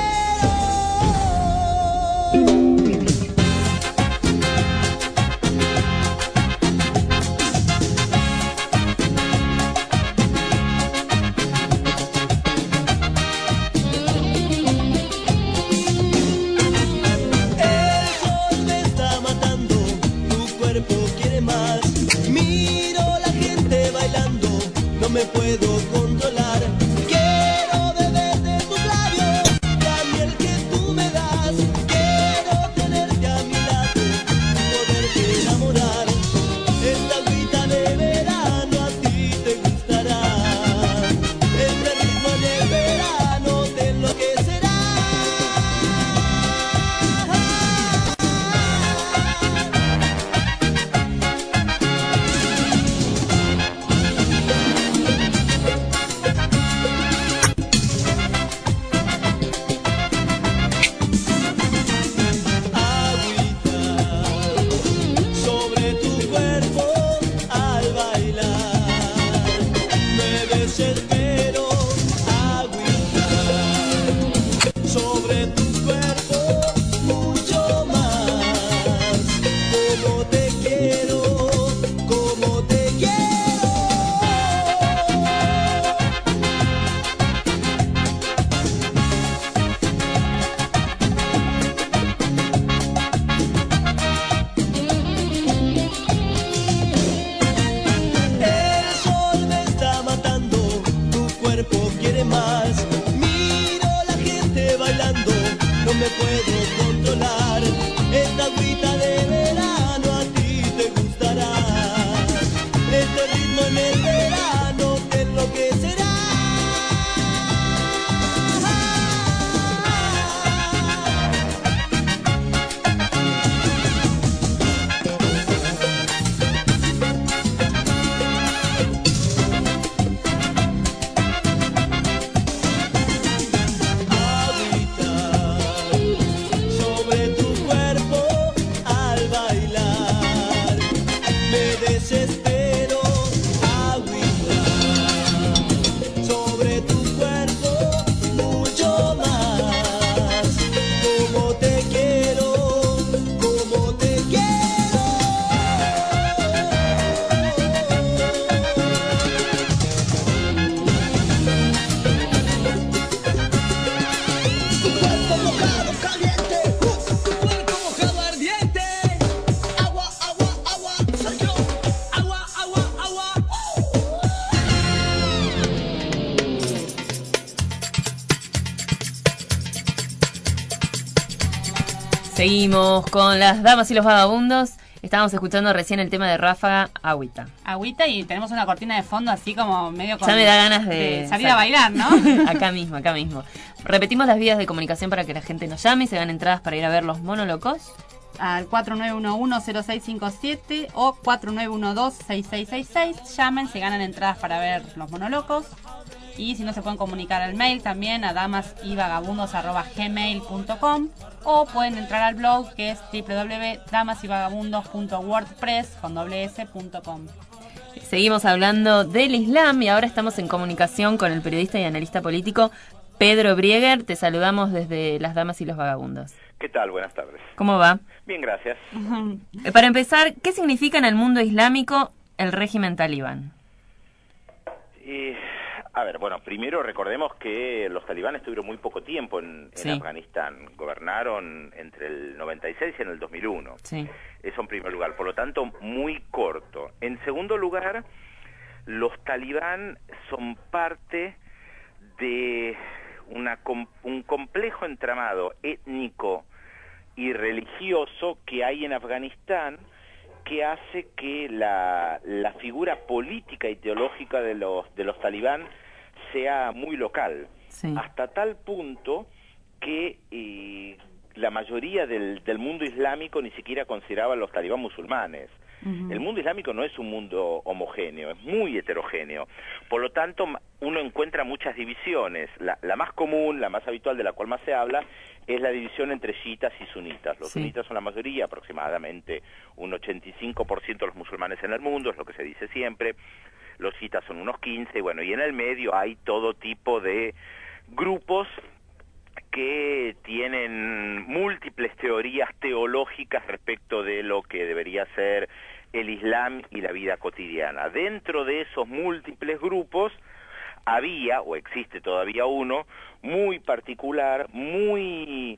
Seguimos con las damas y los vagabundos. Estábamos escuchando recién el tema de Ráfaga, Agüita. Agüita, y tenemos una cortina de fondo así como medio con... Ya me da ganas de, de salir a bailar, ¿no? Acá mismo, acá mismo. Repetimos las vías de comunicación para que la gente nos llame y se hagan entradas para ir a ver los monólocos. Al cuatro nueve uno uno cero seis cinco siete o cuatro nueve uno dos seis seis seis seis. Llamen, se ganan entradas para ver los monólocos. Y si no, se pueden comunicar al mail también a damas y vagabundos arroba gmail punto com, o pueden entrar al blog que es doble u doble u doble u punto damas y vagabundos punto wordpress con doble s punto com. Seguimos hablando del Islam y ahora estamos en comunicación con el periodista y analista político Pedro Brieger. Te saludamos desde Las Damas y los Vagabundos. ¿Qué tal? Buenas tardes. ¿Cómo va? Bien, gracias. Para empezar, ¿qué significa en el mundo islámico el régimen talibán? Eh, a ver, bueno, primero recordemos que los talibanes estuvieron muy poco tiempo en, en sí. Afganistán. Gobernaron entre el noventa y seis y en el dos mil uno. Sí. Eso en primer lugar. Por lo tanto, muy corto. En segundo lugar, los talibán son parte de una, un complejo entramado étnico y religioso que hay en Afganistán, que hace que la, la figura política y teológica de los, de los talibán sea muy local, sí. Hasta tal punto que eh, la mayoría del, del mundo islámico ni siquiera consideraba a los talibán musulmanes. Uh-huh. El mundo islámico no es un mundo homogéneo, es muy heterogéneo. Por lo tanto, uno encuentra muchas divisiones. La, la más común, la más habitual, de la cual más se habla, es la división entre chiitas y sunitas. Los sí. sunitas son la mayoría, aproximadamente un ochenta y cinco por ciento de los musulmanes en el mundo, es lo que se dice siempre. Los chiitas son unos quince, bueno, y en el medio hay todo tipo de grupos que tienen múltiples teorías teológicas respecto de lo que debería ser el Islam y la vida cotidiana. Dentro de esos múltiples grupos había, o existe todavía uno, muy particular, muy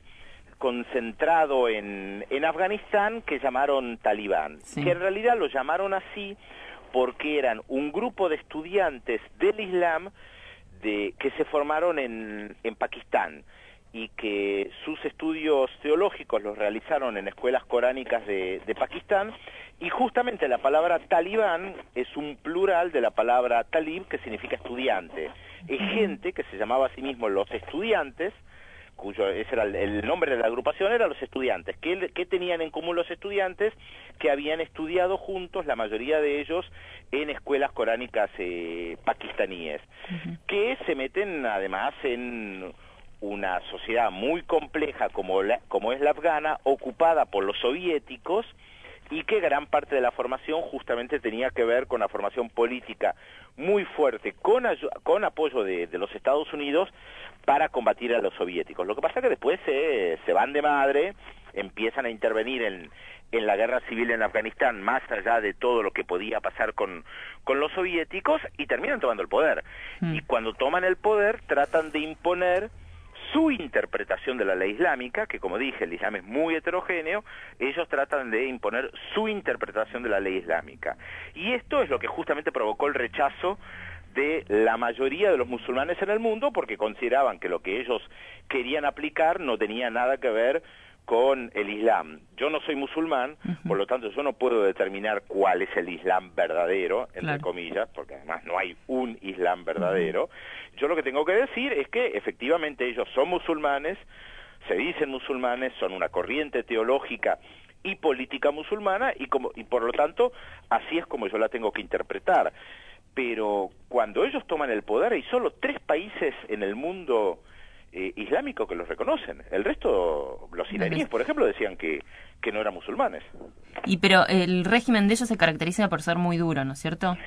concentrado en, en Afganistán, que llamaron talibán, sí. Que en realidad lo llamaron así porque eran un grupo de estudiantes del Islam de, que se formaron en, en Pakistán, y que sus estudios teológicos los realizaron en escuelas coránicas de, de Pakistán, y justamente la palabra talibán es un plural de la palabra talib, que significa estudiante. Es gente que se llamaba a sí mismo los estudiantes, cuyo ese era el, el nombre de la agrupación, eran los estudiantes. ¿Qué, ¿Qué tenían en común los estudiantes? Que habían estudiado juntos, la mayoría de ellos, en escuelas coránicas eh, pakistaníes, uh-huh. que se meten además en una sociedad muy compleja como, la, como es la afgana, ocupada por los soviéticos, y que gran parte de la formación justamente tenía que ver con la formación política muy fuerte, con, con apoyo de, de los Estados Unidos para combatir a los soviéticos. Lo que pasa es que después se, se van de madre, empiezan a intervenir en, en la guerra civil en Afganistán, más allá de todo lo que podía pasar con, con los soviéticos, y terminan tomando el poder. Mm. Y cuando toman el poder, tratan de imponer su interpretación de la ley islámica, que como dije, el Islam es muy heterogéneo. Ellos tratan de imponer su interpretación de la ley islámica. Y esto es lo que justamente provocó el rechazo de la mayoría de los musulmanes en el mundo, porque consideraban que lo que ellos querían aplicar no tenía nada que ver con el Islam. Yo no soy musulmán, uh-huh. por lo tanto yo no puedo determinar cuál es el Islam verdadero, entre claro. comillas, porque además no hay un Islam verdadero. Uh-huh. Yo lo que tengo que decir es que efectivamente ellos son musulmanes, se dicen musulmanes, son una corriente teológica y política musulmana, y, como, y por lo tanto así es como yo la tengo que interpretar. Pero cuando ellos toman el poder, hay solo tres países en el mundo Eh, islámico que los reconocen. El resto, los iraníes, por ejemplo, decían que, que no eran musulmanes. Y pero el régimen de ellos se caracteriza por ser muy duro, ¿no es cierto?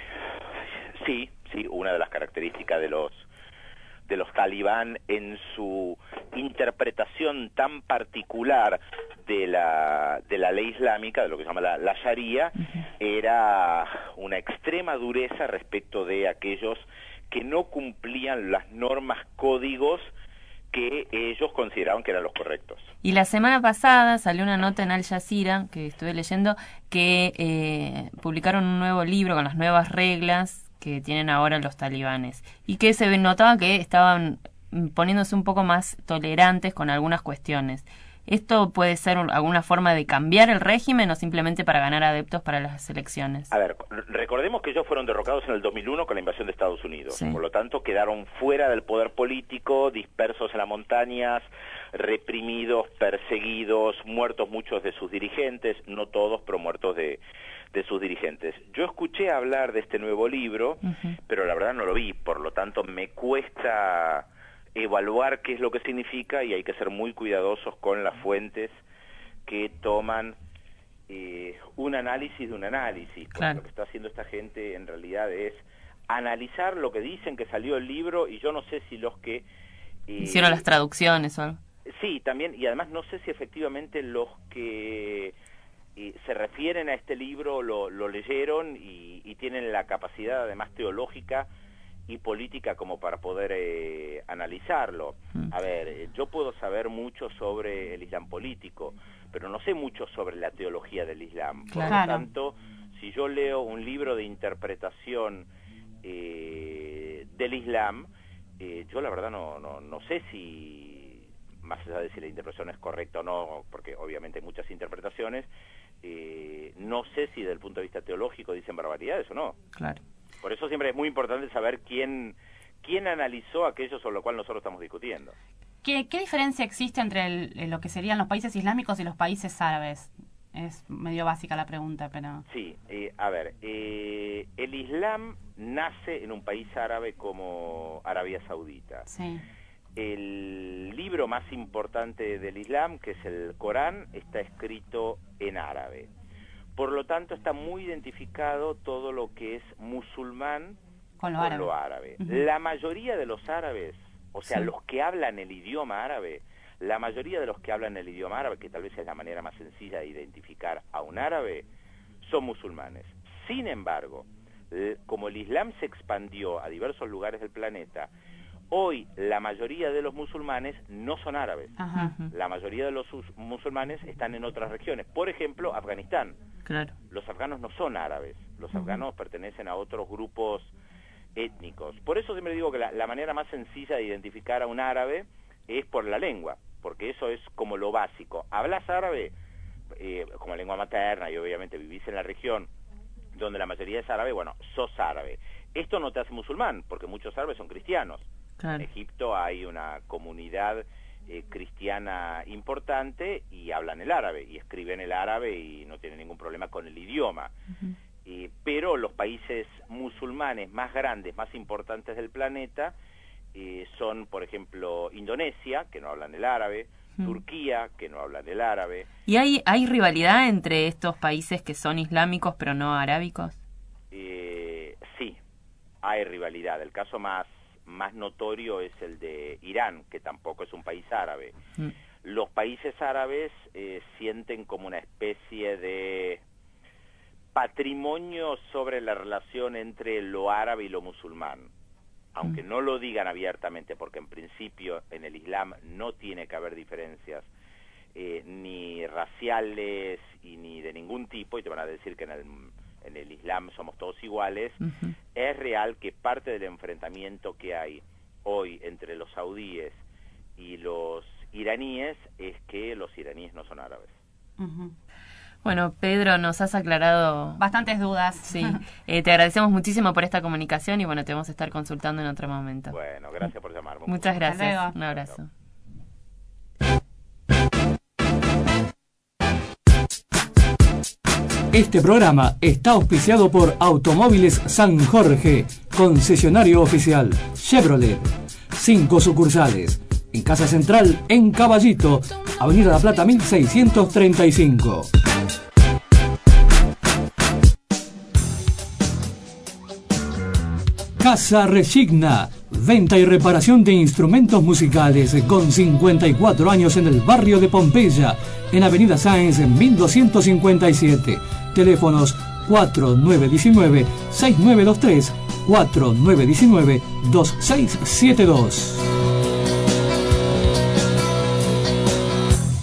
Sí, sí, una de las características de los de los talibán en su interpretación tan particular de la de la ley islámica, de lo que se llama la, la Sharia, uh-huh. era una extrema dureza respecto de aquellos que no cumplían las normas, códigos que ellos consideraban que eran los correctos. Y la semana pasada salió una nota en Al Jazeera, que estuve leyendo, que eh, publicaron un nuevo libro con las nuevas reglas que tienen ahora los talibanes, y que se notaba que estaban poniéndose un poco más tolerantes con algunas cuestiones. ¿Esto puede ser un, alguna forma de cambiar el régimen o simplemente para ganar adeptos para las elecciones? A ver, recordemos que ellos fueron derrocados en el dos mil uno con la invasión de Estados Unidos. Sí. Por lo tanto, quedaron fuera del poder político, dispersos en las montañas, reprimidos, perseguidos, muertos muchos de sus dirigentes, no todos, pero muertos de, de sus dirigentes. Yo escuché hablar de este nuevo libro, uh-huh. pero la verdad no lo vi, por lo tanto me cuesta evaluar qué es lo que significa y hay que ser muy cuidadosos con las fuentes que toman eh, un análisis de un análisis. Claro. Lo que está haciendo esta gente en realidad es analizar lo que dicen que salió el libro y yo no sé si los que... Eh, hicieron las traducciones o algo. Sí, también, y además no sé si efectivamente los que eh, se refieren a este libro lo, lo leyeron y, y tienen la capacidad además teológica y política como para poder eh, analizarlo. Mm. A ver, yo puedo saber mucho sobre el Islam político, pero no sé mucho sobre la teología del Islam. Claro. Por lo tanto, si yo leo un libro de interpretación eh, del Islam, eh, yo la verdad no, no, no sé si, más allá de si la interpretación es correcta o no, porque obviamente hay muchas interpretaciones, eh, no sé si desde el punto de vista teológico dicen barbaridades o no. Claro. Por eso siempre es muy importante saber quién quién analizó aquello sobre lo cual nosotros estamos discutiendo. ¿Qué, qué diferencia existe entre el, lo que serían los países islámicos y los países árabes? Es medio básica la pregunta, pero... Sí, eh, a ver, eh, el Islam nace en un país árabe como Arabia Saudita. Sí. El libro más importante del Islam, que es el Corán, está escrito en árabe. Por lo tanto, está muy identificado todo lo que es musulmán con lo con árabe. Lo árabe. Uh-huh. La mayoría de los árabes, o sea, sí. los que hablan el idioma árabe, la mayoría de los que hablan el idioma árabe, que tal vez es la manera más sencilla de identificar a un árabe, son musulmanes. Sin embargo, como el Islam se expandió a diversos lugares del planeta, hoy la mayoría de los musulmanes no son árabes. Ajá. La mayoría de los musulmanes están en otras regiones. Por ejemplo, Afganistán. Claro. Los afganos no son árabes. Los uh-huh. afganos pertenecen a otros grupos étnicos. Por eso siempre digo que la, la manera más sencilla de identificar a un árabe es por la lengua, porque eso es como lo básico. ¿Hablas árabe? Eh, como lengua materna y obviamente vivís en la región donde la mayoría es árabe, bueno, sos árabe. Esto no te hace musulmán, porque muchos árabes son cristianos. Claro. En Egipto hay una comunidad eh, cristiana importante y hablan el árabe y escriben el árabe y no tienen ningún problema con el idioma. Uh-huh. eh, pero los países musulmanes más grandes, más importantes del planeta eh, son, por ejemplo, Indonesia, que no hablan el árabe, uh-huh. Turquía, que no hablan el árabe. ¿Y hay, hay rivalidad entre estos países que son islámicos pero no arábicos? Eh, sí, hay rivalidad. El caso más más notorio es el de Irán, que tampoco es un país árabe. Mm. Los países árabes eh, sienten como una especie de patrimonio sobre la relación entre lo árabe y lo musulmán, aunque mm. no lo digan abiertamente, porque en principio en el Islam no tiene que haber diferencias eh, ni raciales y ni de ningún tipo, y te van a decir que en el en el Islam somos todos iguales. Uh-huh. Es real que parte del enfrentamiento que hay hoy entre los saudíes y los iraníes es que los iraníes no son árabes. Uh-huh. Bueno, Pedro, nos has aclarado bastantes dudas. Sí, eh, te agradecemos muchísimo por esta comunicación y bueno, te vamos a estar consultando en otro momento. Bueno, gracias por llamarme. Muchas gracias, un abrazo. Este programa está auspiciado por Automóviles San Jorge, concesionario oficial Chevrolet. Cinco sucursales. En Casa Central, en Caballito, Avenida La Plata mil seiscientos treinta y cinco. Casa Resigna. Venta y reparación de instrumentos musicales con cincuenta y cuatro años en el barrio de Pompeya, en Avenida Sáenz en mil doscientos cincuenta y siete. Teléfonos cuatro nueve uno nueve, seis nueve dos tres, cuatro nueve uno nueve, dos seis siete dos.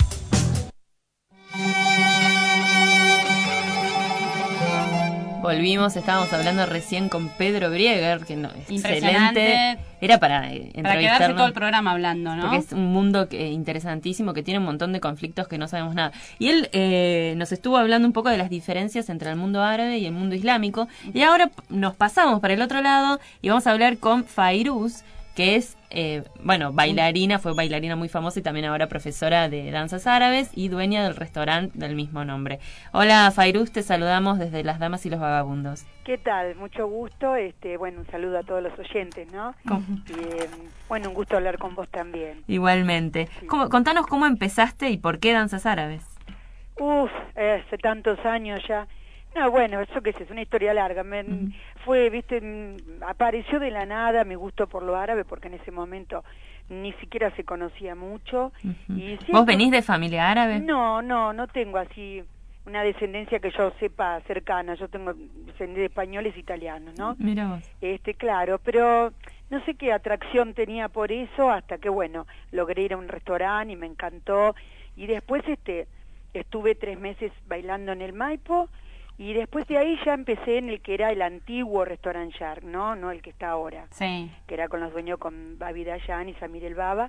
Volvimos. Volvimos, estábamos hablando recién con Pedro Brieger, que no, impresionante. Excelente. Era para eh, Para quedarse todo el programa hablando, ¿no? Porque es un mundo que, interesantísimo, que tiene un montón de conflictos que no sabemos nada. Y él eh, nos estuvo hablando un poco de las diferencias entre el mundo árabe y el mundo islámico. Y ahora nos pasamos para el otro lado y vamos a hablar con Fairuz, que es, eh, bueno, bailarina, fue bailarina muy famosa y también ahora profesora de danzas árabes y dueña del restaurante del mismo nombre. Hola Fairuz, te saludamos desde Las Damas y los Vagabundos. ¿Qué tal? Mucho gusto, este, bueno, un saludo a todos los oyentes, ¿no? Y, eh, bueno, un gusto hablar con vos también. Igualmente. Sí. ¿Cómo, contanos cómo empezaste y por qué danzas árabes. Uf, eh, hace tantos años ya. No, bueno, eso que es una historia larga. Me, uh-huh. Fue, viste, apareció de la nada mi gusto por lo árabe, porque en ese momento ni siquiera se conocía mucho. Uh-huh. Y siempre... ¿Vos venís de familia árabe? No, no, no tengo así una descendencia que yo sepa cercana. Yo tengo descendencia de españoles e italianos, ¿no? Mira vos. Este, claro, pero no sé qué atracción tenía por eso, hasta que, bueno, logré ir a un restaurante y me encantó. Y después, este, estuve tres meses bailando en el Maipo. Y después de ahí ya empecé en el que era el antiguo Restaurant Shark, ¿no? No el que está ahora. Sí. Que era con los dueños, con Babi Dayan y Samir El Baba.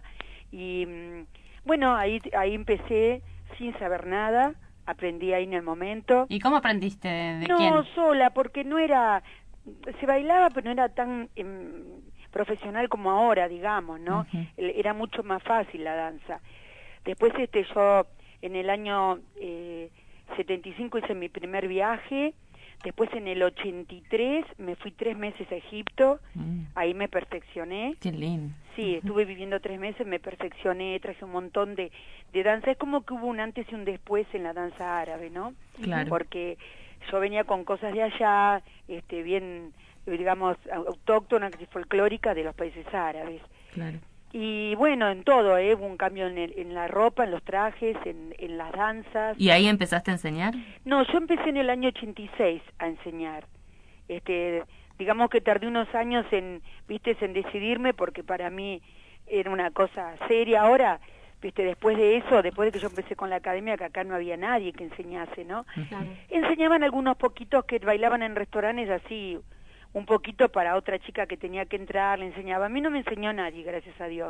Y bueno, ahí ahí empecé sin saber nada, aprendí ahí en el momento. ¿Y cómo aprendiste? ¿De, de no, quién? No, sola, porque no era... Se bailaba, pero no era tan eh, profesional como ahora, digamos, ¿no? Uh-huh. Era mucho más fácil la danza. Después este yo, en el año... Eh, setenta y cinco hice mi primer viaje, después en el ochenta y tres me fui tres meses a Egipto, mm. ahí me perfeccioné. Qué lindo. Sí, estuve viviendo tres meses, me perfeccioné, traje un montón de, de danza, es como que hubo un antes y un después en la danza árabe, ¿no? Claro. Porque yo venía con cosas de allá, este, bien, digamos, autóctonas, folclóricas de los países árabes. Claro. Y bueno, en todo, ¿eh? Hubo un cambio en, el, en la ropa, en los trajes, en, en las danzas. ¿Y ahí empezaste a enseñar? No, yo empecé en el año ochenta y seis a enseñar. Este, digamos que tardé unos años en, viste, en decidirme, porque para mí era una cosa seria. Ahora, viste, después de eso, después de que yo empecé con la academia, que acá no había nadie que enseñase, ¿no? Claro. Enseñaban algunos poquitos que bailaban en restaurantes así, un poquito para otra chica que tenía que entrar, le enseñaba. A mí no me enseñó nadie, gracias a Dios.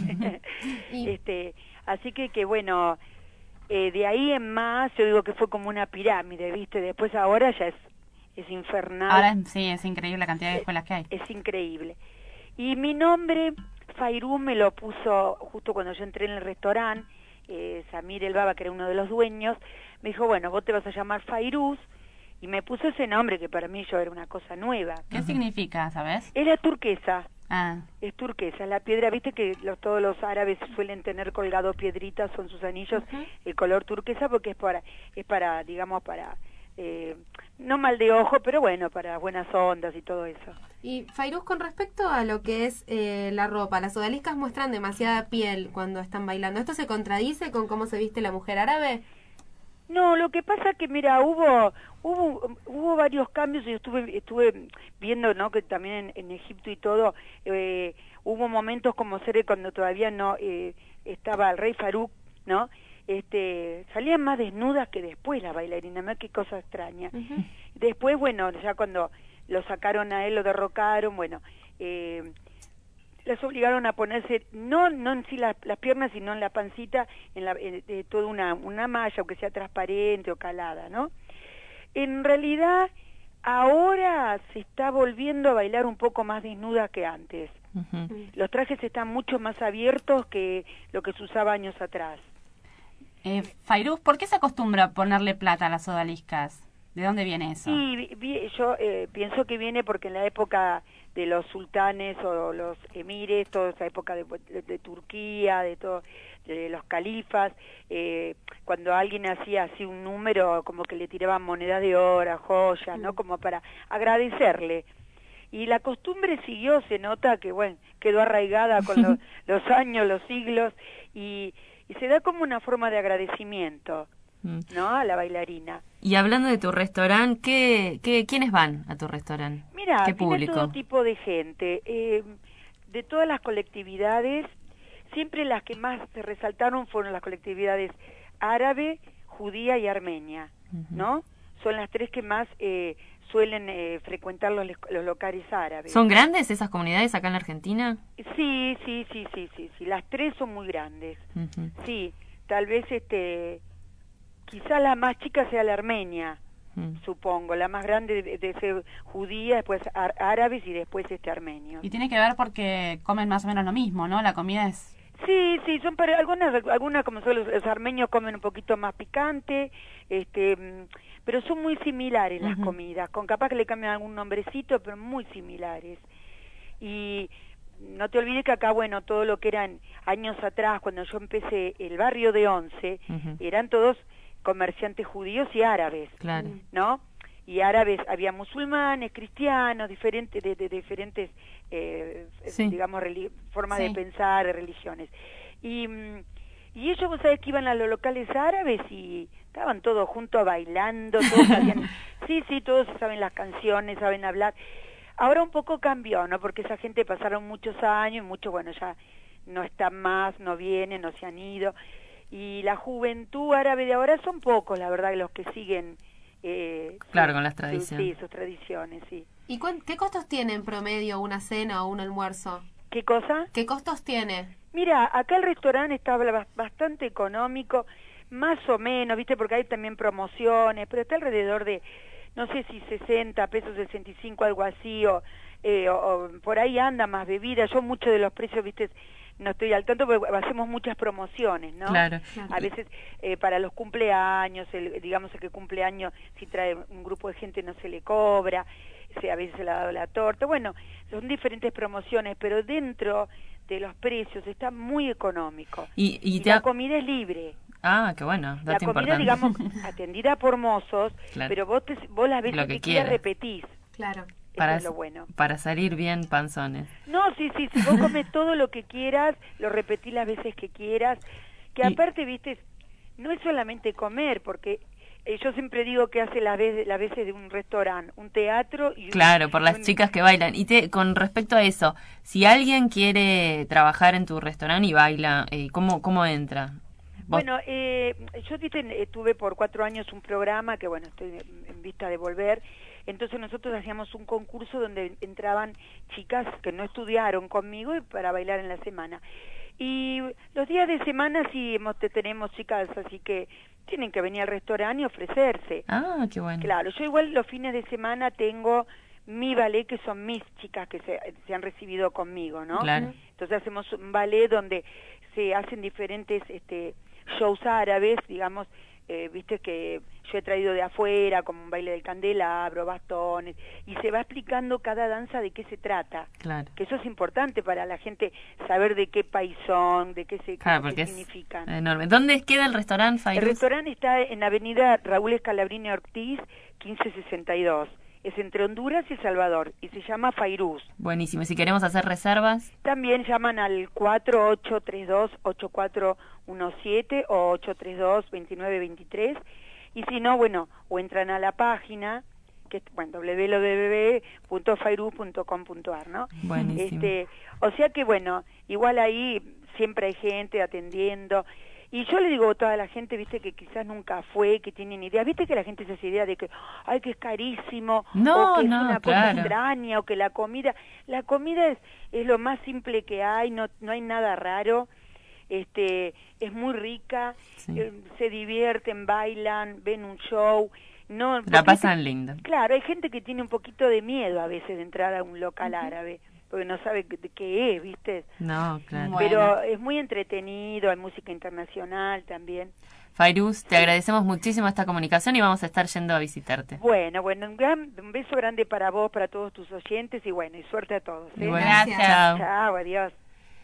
este, así que, que bueno, eh, de ahí en más, yo digo que fue como una pirámide, ¿viste? Después ahora ya es, es infernal. Ahora sí, es increíble la cantidad de escuelas que hay. Es, es increíble. Y mi nombre, Fairuz, me lo puso justo cuando yo entré en el restaurante, eh, Samir El Baba, que era uno de los dueños, me dijo, bueno, vos te vas a llamar Fairuz, y me puso ese nombre que para mí yo era una cosa nueva. ¿Qué uh-huh. significa, sabes? Era turquesa. Ah. Es turquesa. La piedra, viste que los, todos los árabes suelen tener colgado piedritas, son sus anillos, uh-huh. el color turquesa, porque es para, es para digamos, para, eh, no mal de ojo, pero bueno, para buenas ondas y todo eso. Y Fairuz, con respecto a lo que es eh, la ropa, las odaliscas muestran demasiada piel cuando están bailando. ¿Esto se contradice con cómo se viste la mujer árabe? No, lo que pasa que, mira, hubo hubo hubo varios cambios. Yo estuve estuve viendo, ¿no?, que también en, en Egipto y todo, eh, hubo momentos como ser cuando todavía no eh, estaba el rey Farouk, ¿no?, este, salían más desnudas que después las bailarinas, ¿no? Qué cosa extraña. Uh-huh. Después, bueno, ya cuando lo sacaron a él, lo derrocaron, bueno, eh, las obligaron a ponerse, no no en sí las, las piernas, sino en la pancita, en la, en, de toda una, una malla, aunque sea transparente o calada, ¿no? En realidad, ahora se está volviendo a bailar un poco más desnuda que antes. Uh-huh. Los trajes están mucho más abiertos que lo que se usaba años atrás. Eh, Fairuz, ¿por qué se acostumbra a ponerle plata a las odaliscas? ¿De dónde viene eso? Sí, vi, yo eh, pienso que viene porque en la época de los sultanes o los emires, toda esa época de, de, de Turquía, de todo, de los califas, eh, cuando alguien hacía así un número, como que le tiraban monedas de oro, joyas, ¿no? Como para agradecerle. Y la costumbre siguió, se nota que, bueno, quedó arraigada con lo, los años, los siglos, y, y se da como una forma de agradecimiento, ¿no?, a la bailarina. Y hablando de tu restaurante, ¿qué, qué, ¿quiénes van a tu restaurante? Mira, ¿qué tiene público? Todo tipo de gente, eh, de todas las colectividades. Siempre las que más se resaltaron fueron las colectividades árabe, judía y armenia, uh-huh. ¿no? son las tres que más eh, suelen eh, frecuentar los, los locales árabes. ¿Son grandes esas comunidades acá en la Argentina? Sí, sí, sí, sí, sí, sí. Las tres son muy grandes. Uh-huh. Sí, tal vez este, quizá la más chica sea la armenia, uh-huh. supongo. La más grande de, de ser judía, después ar- árabes y después este armenios. Y tiene que ver porque comen más o menos lo mismo, ¿no? La comida es... Sí, sí, son para algunas, algunas como son los, los armenios comen un poquito más picante, este, pero son muy similares las uh-huh. comidas, con capaz que le cambian algún nombrecito, pero muy similares. Y no te olvides que acá, bueno, todo lo que eran años atrás, cuando yo empecé el barrio de Once, uh-huh. eran todos comerciantes judíos y árabes, claro. ¿no? Y árabes, había musulmanes, cristianos, diferentes, de, de, de diferentes, eh, sí. digamos, relig- formas sí. de pensar, de religiones. Y, y ellos, vos sabés que iban a los locales árabes y estaban todos juntos bailando, todos sabían, sí, sí, todos saben las canciones, saben hablar. Ahora un poco cambió, ¿no? Porque esa gente pasaron muchos años, muchos, bueno, ya no están más, no vienen, no se han ido. Y la juventud árabe de ahora son pocos, la verdad, los que siguen... Eh, claro, sí, con las tradiciones. Sí, sus tradiciones, sí. ¿Y cu- qué costos tiene en promedio una cena o un almuerzo? ¿Qué cosa? ¿Qué costos tiene? Mira, acá el restaurante está bastante económico, más o menos, ¿viste? Porque hay también promociones, pero está alrededor de, no sé si sesenta pesos, sesenta y cinco, algo así, o, eh, o, o por ahí anda más bebida. Yo mucho de los precios, ¿viste? No estoy al tanto porque hacemos muchas promociones, ¿no? Claro. A veces eh, para los cumpleaños, el, digamos el que cumpleaños, si trae un grupo de gente no se le cobra, si a veces se le ha dado la torta. Bueno, son diferentes promociones, pero dentro de los precios está muy económico. Y, y, y te la ha... comida es libre. Ah, qué bueno. La comida, importante. digamos, atendida por mozos, claro. pero vos, te, vos las veces Lo que, que quieras repetís. Claro. Para, eso es lo bueno. Para salir bien panzones. No, sí, sí, si vos comes todo lo que quieras, lo repetís las veces que quieras, que y... aparte, viste, no es solamente comer, porque eh, yo siempre digo que hace las veces, las veces de un restaurante, un teatro y... Claro, un, por las un... chicas que bailan. Y te, con respecto a eso, si alguien quiere trabajar en tu restaurante y baila, eh, ¿cómo, cómo entra? ¿Vos? Bueno, eh, yo viste, tuve por cuatro años un programa que, bueno, estoy en vista de volver. Entonces nosotros hacíamos un concurso donde entraban chicas que no estudiaron conmigo y para bailar en la semana. Y los días de semana sí hemos, tenemos chicas, así que tienen que venir al restaurante y ofrecerse. Ah, qué bueno. Claro, yo igual los fines de semana tengo mi ballet, que son mis chicas que se, se han recibido conmigo, ¿no? Claro. Entonces hacemos un ballet donde se hacen diferentes este, shows árabes, digamos, Eh, viste que yo he traído de afuera, como un baile del candelabro, bastones, y se va explicando cada danza de qué se trata. Claro. Que eso es importante para la gente saber de qué país son, de qué se claro, qué porque significan. Es enorme. ¿Dónde queda el restaurante, Fairuz? El restaurante está en la avenida Raúl Escalabrini Ortiz, quince sesenta y dos. Es entre Honduras y El Salvador, y se llama Fairuz. Buenísimo. ¿Y si queremos hacer reservas? También llaman al cuatro ocho tres dos, ocho cuatro uno siete o ocho tres dos, dos nueve dos tres. Y si no, bueno, o entran a la página, que es, bueno, doble u doble u doble u punto fairuz punto com punto a r, ¿no? Buenísimo. Este, o sea que, bueno, igual ahí siempre hay gente atendiendo. Y yo le digo a toda la gente, viste, que quizás nunca fue, que tienen idea, viste que la gente se hace idea de que, ay, que es carísimo, no, o que no, es una claro. cosa extraña, o que la comida, la comida es, es lo más simple que hay, no, no hay nada raro, este, es muy rica, sí. eh, se divierten, bailan, ven un show, no, la pasan hay, lindo. Claro, hay gente que tiene un poquito de miedo a veces de entrar a un local uh-huh. árabe, porque no sabe de qué es, ¿viste? No, claro. Pero bueno. es muy entretenido, hay música internacional también. Fairuz, te agradecemos muchísimo esta comunicación y vamos a estar yendo a visitarte. Bueno, bueno, un, gran, un beso grande para vos, para todos tus oyentes y bueno, y suerte a todos. ¿eh? Bueno, gracias. Chao. Chao, adiós.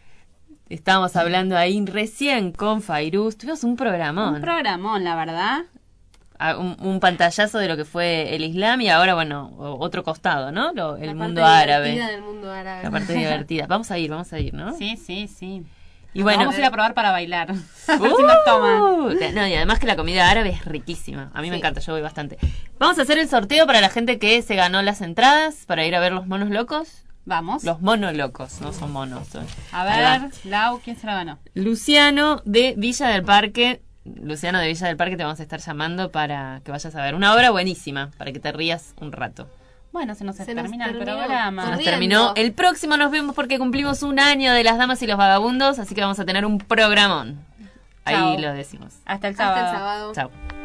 Estábamos hablando ahí recién con Fairuz, tuvimos un programón. Un programón, la verdad. Un, un pantallazo de lo que fue el Islam y ahora, bueno, otro costado, ¿no? Lo, el la mundo parte árabe. divertida del mundo árabe. La parte divertida. Vamos a ir, vamos a ir, ¿no? Sí, sí, sí. Y bueno, vamos a ir a probar para bailar. Uh, si nos toman. No, y además que la comida árabe es riquísima. A mí sí. me encanta, yo voy bastante. Vamos a hacer el sorteo para la gente que se ganó las entradas para ir a ver los monos locos. Vamos. Los monos locos, no son monos. Son. A ver, Lau, ¿quién se la ganó? Luciano de Villa del Parque. Luciano de Villa del Parque, te vamos a estar llamando para que vayas a ver una obra buenísima, para que te rías un rato. Bueno, se nos Se termina nos el terminó. programa. Se nos Corriendo. terminó. El próximo nos vemos porque cumplimos un año de Las Damas y los Vagabundos, así que vamos a tener un programón. Ahí Chao. lo decimos. Hasta el Hasta sábado. el sábado. Chao.